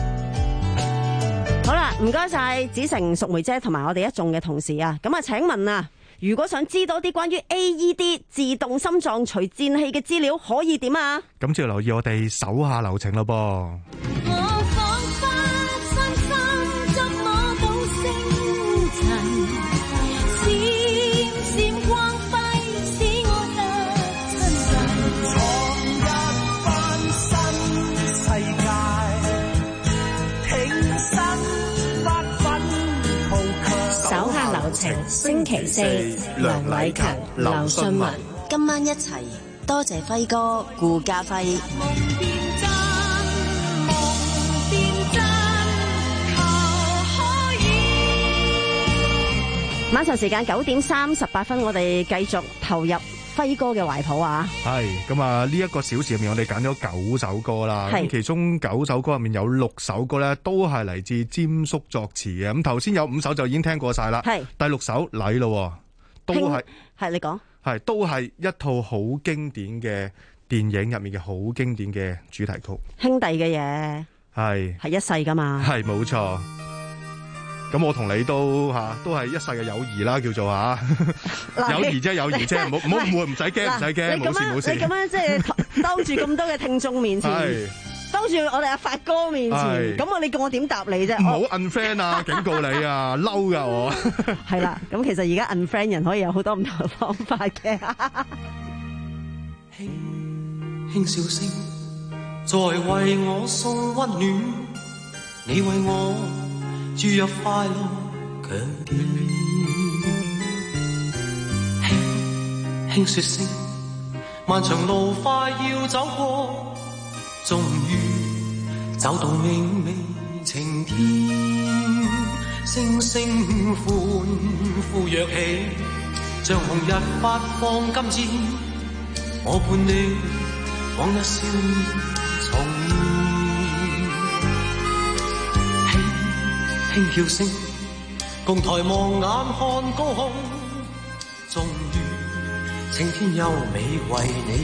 Speaker 11: 好啦，唔該晒子成、淑梅姐同埋我哋一眾嘅同事啊。咁啊，請問啊，如果想知多啲關於 A E D 自動心臟除顫器嘅資料，可以點啊？
Speaker 23: 咁就要留意我哋手下留情咯噃。
Speaker 15: 星期四，梁偉強、劉信文，今晚一齊多謝輝哥顧家輝。
Speaker 11: 晚上時間九點三十八分，我哋繼續投入輝哥嘅懷抱啊！
Speaker 23: 係咁啊！呢一個小時入面，我哋揀咗九首歌啦。咁其中九首歌入面有六首歌咧，都係嚟自詹叔作詞嘅。咁頭先有五首就已經聽過晒啦。係第六首嚟咯，都係
Speaker 11: 係你講
Speaker 23: 係都係一套好經典嘅電影入面嘅好經典嘅主題曲。
Speaker 11: 兄弟嘅嘢係係一世噶嘛？
Speaker 23: 係冇錯。咁我同你都吓，都係一世嘅友誼啦，叫做吓，友誼啫，友誼啫，唔好唔好誤會，唔使驚，唔使驚，冇事冇事。
Speaker 11: 你咁樣即係當住咁多嘅聽眾面前，當住我哋阿發哥面前，咁我你叫我點答你啫？
Speaker 23: 唔好 unfriend 啊！警告你啊，嬲噶我。
Speaker 11: 係啦，咁其實而家 unfriend 人可以有好多唔同嘅方法嘅。
Speaker 6: 輕輕笑聲，在為我送溫暖，你為我注入快樂強電，輕輕說聲，漫長路快要走過，終於走到明媚晴天，星星歡呼躍起，像紅日發放金箭，我伴你往日少年重現，輕叫聲，共抬望眼看高空，終於青天優美為你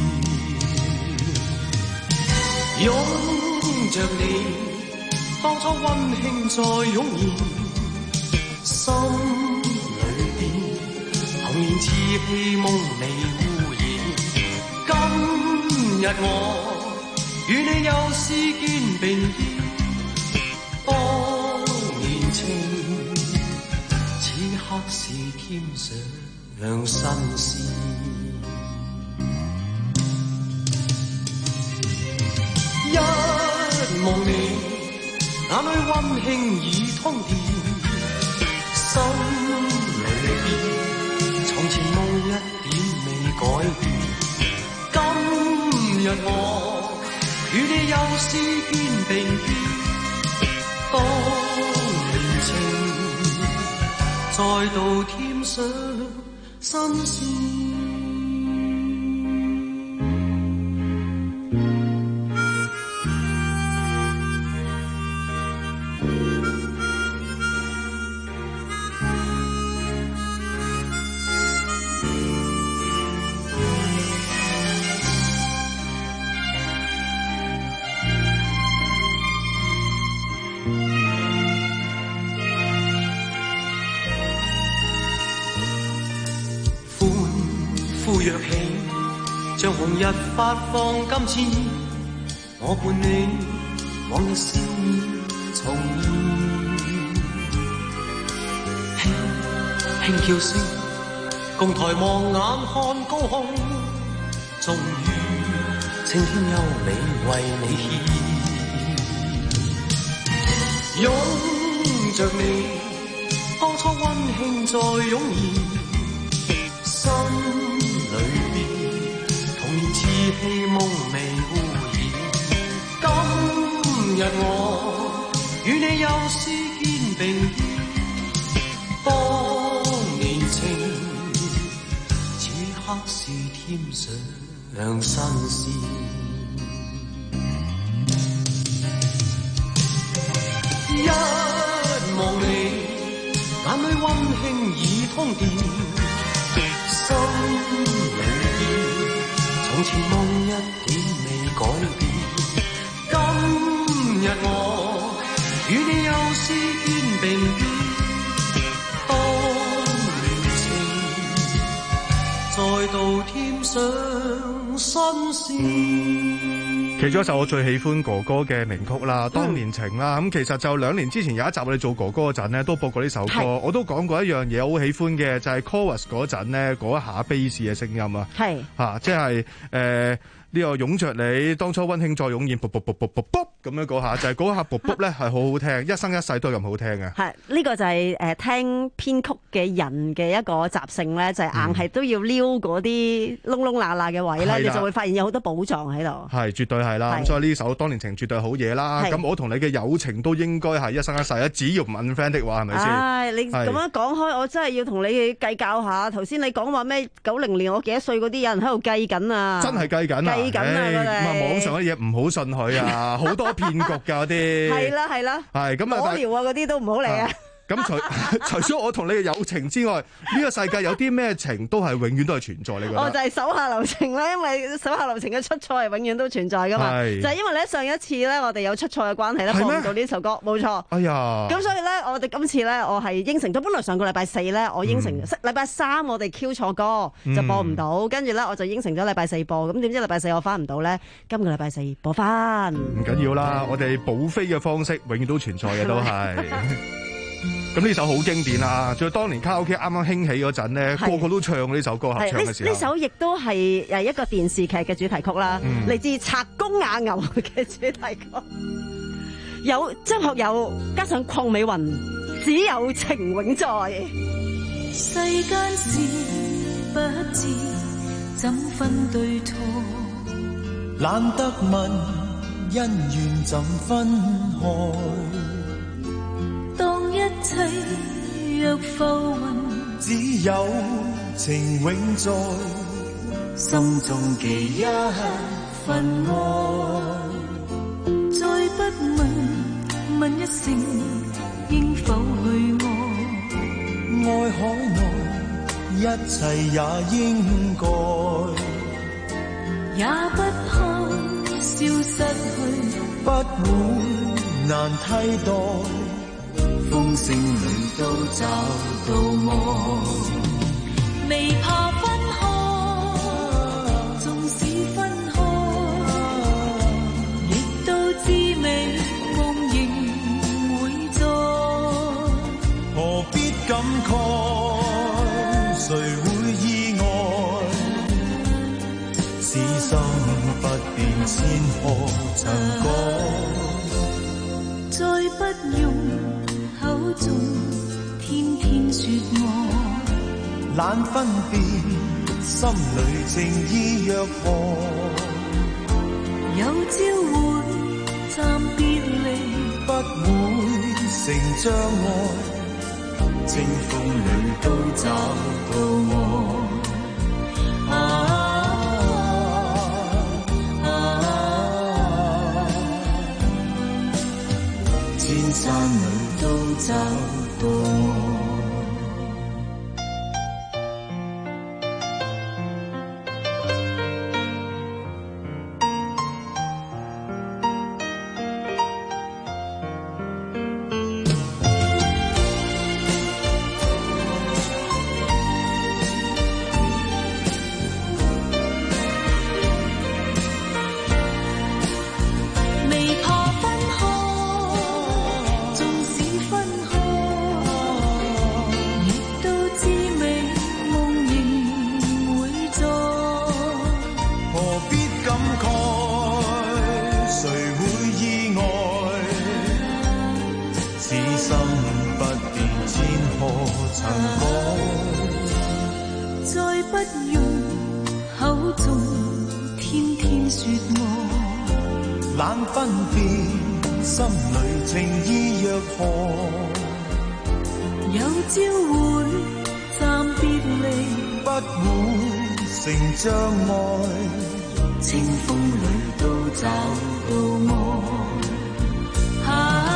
Speaker 6: 獻，擁着你，當初溫馨再湧現，心裏邊童年稚氣夢未污染，今日我與你又是肩並肩，當年情此刻是添上新鮮，一望你眼裏溫馨已通電，心裏邊從前夢一點未改變，今日我與你又是肩並肩，當年情再度添上新鮮。 日發放金錢，我伴你往日笑面重現，輕輕叫聲，共抬望眼看高空，終於青天優美為你獻，擁着你，當初溫馨再湧現，心裏邊童年稚氣夢未污染。今日我與你又是肩並肩，當年情此刻是添上新鮮。一望你，眼裏溫馨已通電，心裏邊從前夢一點未改變。今日我與你又是肩並肩，當年情再度添上新鮮。
Speaker 23: 其中一首我最喜歡哥哥嘅名曲啦，《當年情》啦。咁、嗯、其實就兩年之前有一集我哋做哥哥嗰陣咧，都播過呢首歌，我都講過一樣嘢，我好喜歡嘅就係、是、chorus 嗰陣咧，嗰一下 bass 嘅聲音啊，係嚇，即係誒呢個擁着你，當初溫馨再湧現，卜卜卜卜卜卜咁樣嗰下，就係、是、嗰下卜卜咧係好好聽，一生一世都係咁好聽嘅。係呢、
Speaker 11: 呢個就係誒聽編曲嘅人嘅一個習性咧，就係、是、硬係都要撩嗰啲窿窿罅罅嘅位咧，你就會發現有好多寶藏喺度。係絕對係啦，咁所以呢首當年情絕對係好嘢啦。咁我同你嘅友情都應該係一生一世啊！只要唔 unfriend 的話，係咪先？唉，你咁樣講開，我真係要同你計較下。頭先你講話咩九零年我幾多歲嗰啲有人喺度計緊啊！真係計緊啊！計緊啊！咁啊，網上啲嘢唔好信佢啊，好多騙局㗎嗰啲。係啦係啦。係咁啊！裸聊啊嗰啲都唔好嚟啊！咁除除咗我同你嘅友情之外，呢個世界有啲咩情都係永遠都係存在，你覺得？我就係手下留情啦，因為手下留情嘅出錯係永遠都存在噶嘛。就係因為咧上一次咧，我哋有出錯嘅關係咧，播唔到呢首歌，冇錯。哎呀！咁所以咧，我哋今次咧，我係應承咗。本來上個禮拜四咧，我應承禮拜三我哋 Q 錯歌就播唔到，跟住咧我就應承咗禮拜四播。咁點知禮拜四我翻唔到咧？今個禮拜四播翻。唔緊要啦，我哋補飛嘅方式永遠都存在嘅，都係。咁呢首好經典啊！仲有當年卡拉 OK 啱啱興起嗰陣咧，個個都唱呢首歌合唱嘅時候。呢首亦都係誒一個電視劇嘅主題曲啦，嚟、嗯、自《賊公雅牛》嘅主題曲，有張學友加上鄺美雲，只有情永在。世間事不知怎分對錯，懶得問恩怨怎分開。當一切若浮雲，只有情永在，心中記一份愛。再不問，問一聲應否去愛，愛海內一切也應該，也不怕消失去，不會難替代。風聲裏都找到愛，未怕分開，縱使分開，亦都知味夢仍會在。何必感慨，誰會意外？此心不變，千何曾改？再不用口中天天說愛，懶分辨心裏情意若何，有朝會暫別離，不會成障礙，清風裏都找到愛。啊啊啊、千山裏都找到我。
Speaker 6: 說愛，冷分辨心裏情意若何，
Speaker 12: 有朝會暫別離，
Speaker 6: 不會成障礙，
Speaker 12: 清風裏都找到愛。啊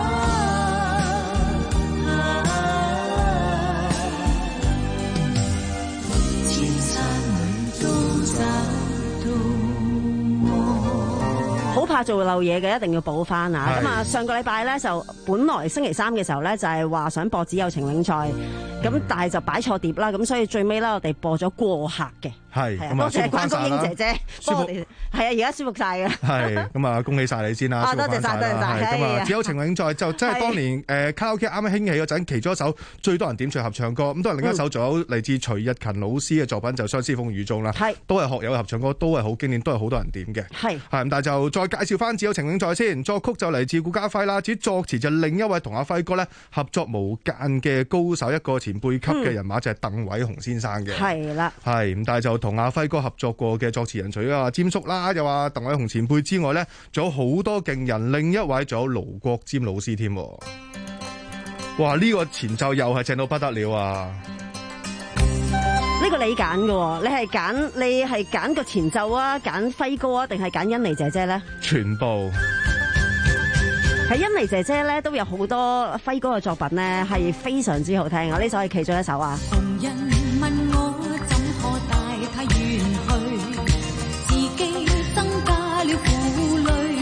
Speaker 11: 好怕做漏嘢嘅，一定要補翻啊！咁啊，上個禮拜咧就本來星期三嘅時候咧就係話想播只有情領賽，咁但係就擺錯碟啦，咁所以最尾咧我哋播咗過客嘅。係，係啊，多謝關菊英姐姐幫我哋。係啊，而家舒服晒㗎。係，咁啊，恭喜晒你先啦！多謝晒，多謝晒。咁啊，只有情領賽就真係當年誒卡拉 OK 啱啱興起嗰陣，其中一首最多人點唱合唱歌。咁當然另一首仲有嚟自徐日勤老師嘅作品，就《相思風雨中》啦。係，都係學友嘅合唱歌，都係好經典，都係好多人點嘅。係，係咁，但係就再介紹翻只有情領賽先。作曲就嚟自顧嘉輝啦，至於作詞就另一位同阿輝哥咧合作無間嘅高手，一個前輩級嘅人馬就係鄧偉雄先生嘅。係啦，係咁，但係就同阿輝哥合作過嘅作詞人，除咗阿詹叔啦，又話鄧偉雄前輩之外咧，仲有好多勁人，另一位仲有盧國沾老師添。哇！呢個前奏又係正到不得了啊！呢個你揀嘅，你係揀你係揀個前奏啊，揀輝哥啊，定係揀甄妮姐姐咧？全部喺甄妮姐姐咧都有好多輝哥嘅作品咧，係非常之好聽啊！呢首係其中一首啊。
Speaker 12: 逢人問我怎可帶他遠去，自己增加了負累，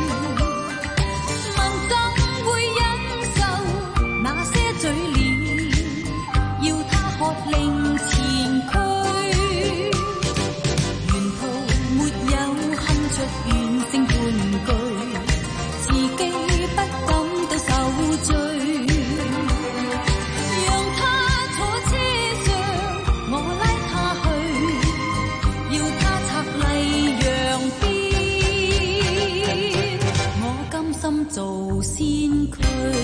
Speaker 12: 問怎會忍受那些嘴臉，要他喝令前驅，沿途沒有哼出怨聲半句，自己不感到受罪，讓他坐車上，我拉他去，要他拆禮讓邊，我甘心做先驅。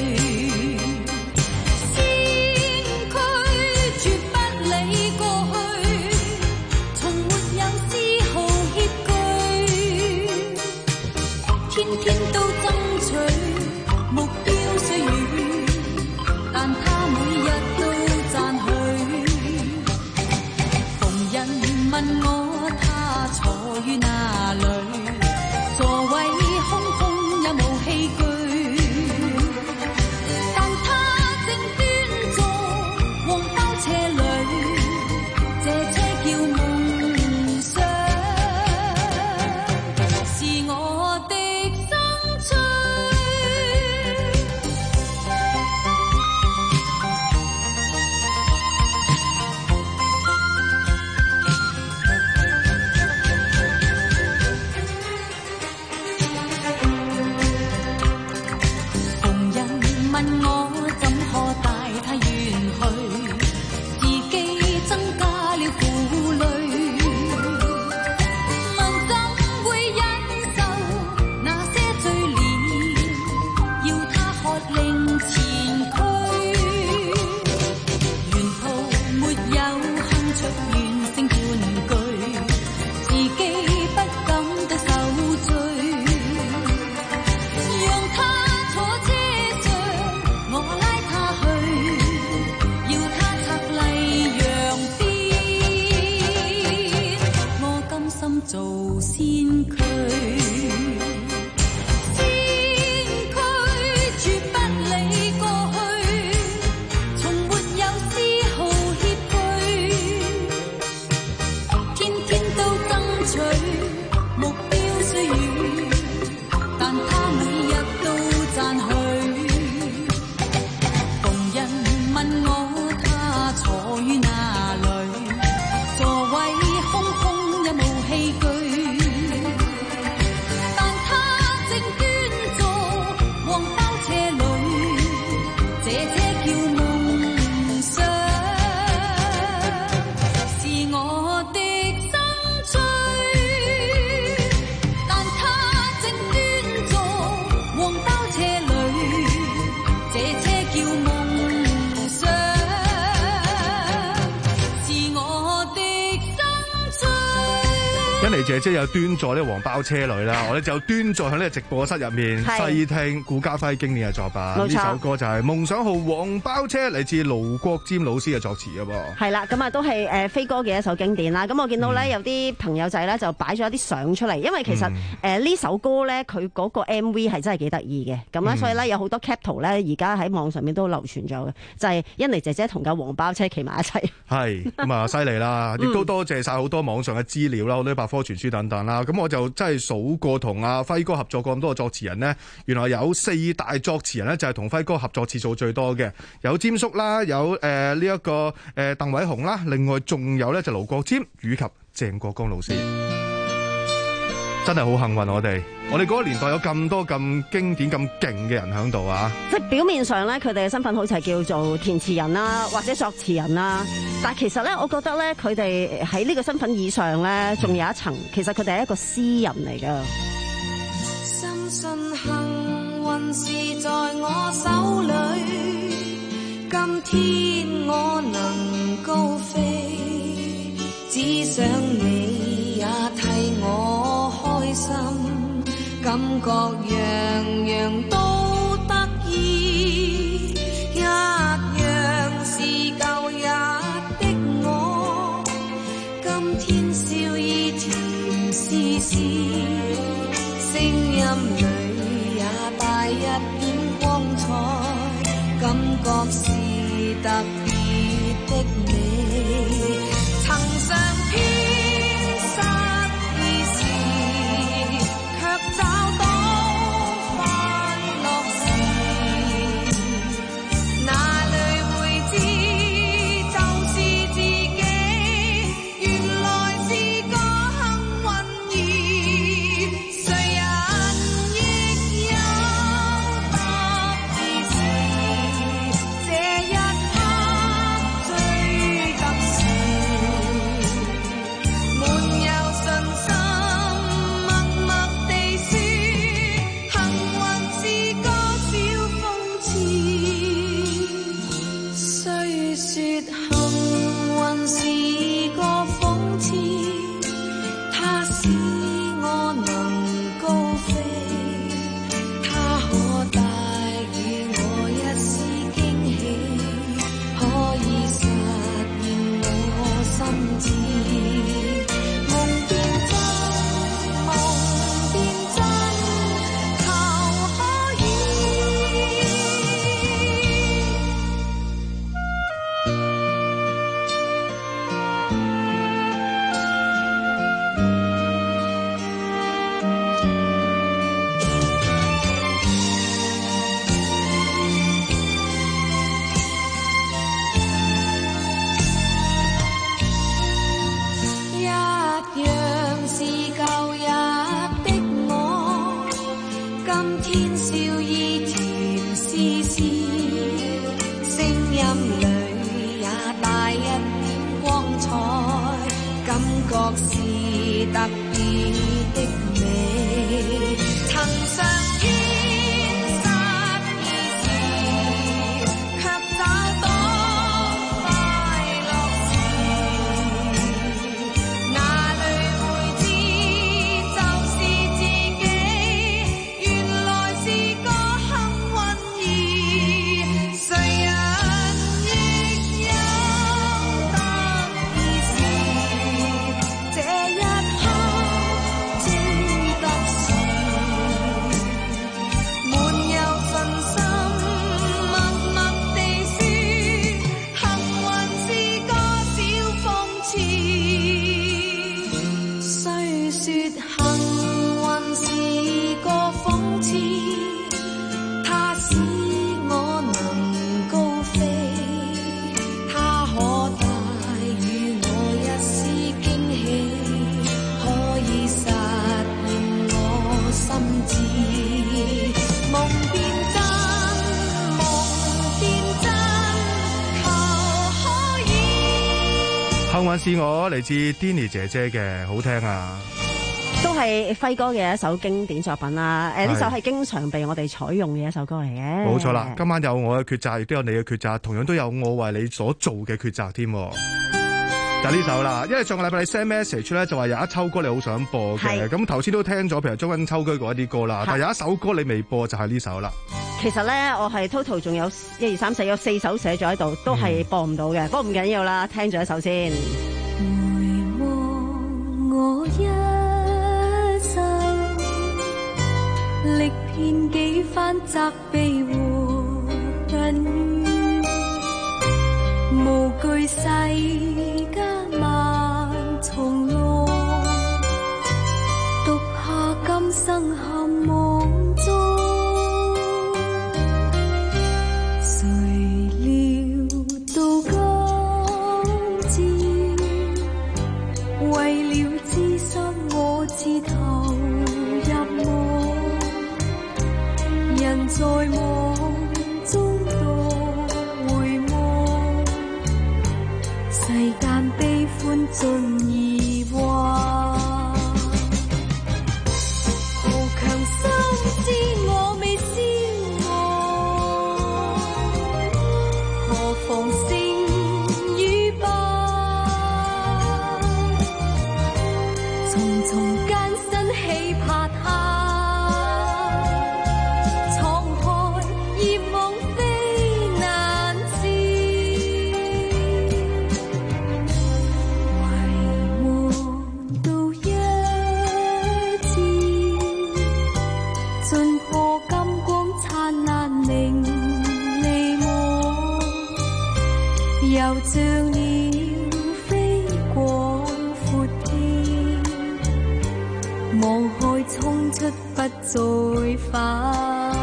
Speaker 12: 先驅絕不理過去，從沒有絲毫怯懼，天天都爭取目標雖遠，但他每日都讚許。逢人問我他坐於哪裏，座位空空也無器具，但他正端坐黃包車裏，這車叫夢想，是我的生趣。逢人問我怎可帶他遠去，自己增加了負累，問怎會忍受那些嘴臉，要他喝令前驅，沿途沒有哼出怨聲半句，自己不感到受罪，讓他坐車上，我拉他去，要他拆禮讓邊，我甘心做先驅。先驅絕不理過去，從沒有絲毫怯懼，天天都爭取目標雖遠，但他每日都讚許。逢人問我他坐於哪裏，座位空空也無器具，但他正端坐黃包車裏，這車叫夢想，是我的生趣。
Speaker 23: 姐姐又端坐呢個黃包車女啦，我哋就端坐喺呢個直播室入面細聽顧嘉輝經典嘅作品。呢首歌就係《夢想號黃包車》，嚟自盧國沾老師嘅作詞嘅噃。
Speaker 11: 係啦，咁啊都係誒飛哥嘅一首經典啦。咁我見到咧有啲朋友仔咧就擺咗一啲相出嚟，因為其實誒呢、嗯呃、首歌咧佢嗰個 M V 係真係幾得意嘅。咁咧、嗯、所以咧有好多 cap 圖咧而家喺網上面都流傳咗嘅，就係、是、欣妮姐姐同架黃包車企埋一齊。係咁啊，犀利啦！亦都多謝晒好多網上嘅資料啦，好多百科全書等等啦。咁我就真係數過同阿輝哥合作過咁多個作詞人呢，原來有四大作詞人呢，就係同輝哥合作次數最多嘅，有詹叔啦，有誒呢一個誒鄧偉雄啦，另外仲有咧就盧國沾以及鄭國江老師。真係好幸運，我哋我哋嗰個年代有咁多咁經典、咁勁嘅人喺度啊！即係表面上咧，佢哋嘅身份好似係叫做填詞人啦，或者作詞人啦，但係其實咧，我覺得咧，佢哋喺呢個身份以上咧，仲有一層，其實佢哋係一個詩人嚟㗎。
Speaker 12: 深信幸運是在我手裏，今天我能高飛，只想你也替我開心，感覺樣樣都得意，一樣是舊日的我，今天笑意甜絲絲，聲音裏也帶一點光彩，感覺是特別的美，曾上天
Speaker 23: 幸運是我，嚟自 Denny 姐姐嘅，好聽啊！
Speaker 11: 都係輝哥嘅一首經典作品啦。誒，呢首係經常被我哋採用嘅一首歌嚟嘅。
Speaker 23: 冇錯啦，今晚有我嘅抉擇，亦都有你嘅抉擇，同樣都有我為你所做嘅抉擇添。 就呢首啦，因為上個禮拜你 send message 咧就話有一秋歌你好想播嘅，咁頭先都聽咗，譬如中溫秋居嗰一啲歌啦，但係有一首歌你未播就係呢首啦。
Speaker 11: 其實咧，我係 total 仲有一二三四有四首寫咗喺度，都係播唔到嘅，不過唔緊要啦，聽咗一首先。
Speaker 12: 回望我一生，歷遍幾番責備和恨怨，無懼世間萬重浪，獨下今生陷網中。為了知心我自投入夢，人在夢中獨回望，世間悲歡盡遺忘。豪強心知我未消亡，何妨勝與敗。重重艱辛起拍下，滄海業夢非難事，遺忘到一次，盡破金光燦爛明離夢，又像鳥飛過闊天，望海衝出不再返。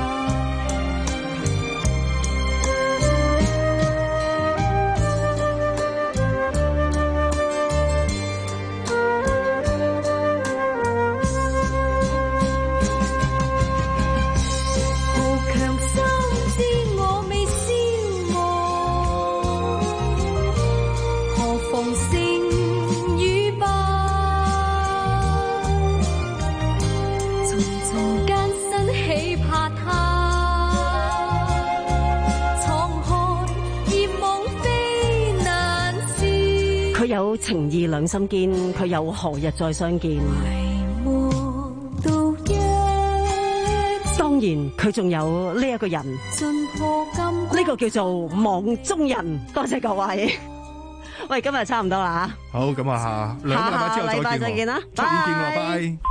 Speaker 12: 豪強心知我未消亡，何妨勝與敗。重重艱辛起拍下，滄海業夢非難事。
Speaker 11: 佢有情義兩心堅，佢有何日再相見。當然佢仲有呢一個人，呢個叫做網中人。多謝各位。喂，今日差唔多啦。
Speaker 23: 好，咁啊，兩個禮拜之後再見，
Speaker 11: 下禮拜再見啦，
Speaker 23: 出年見喎，拜。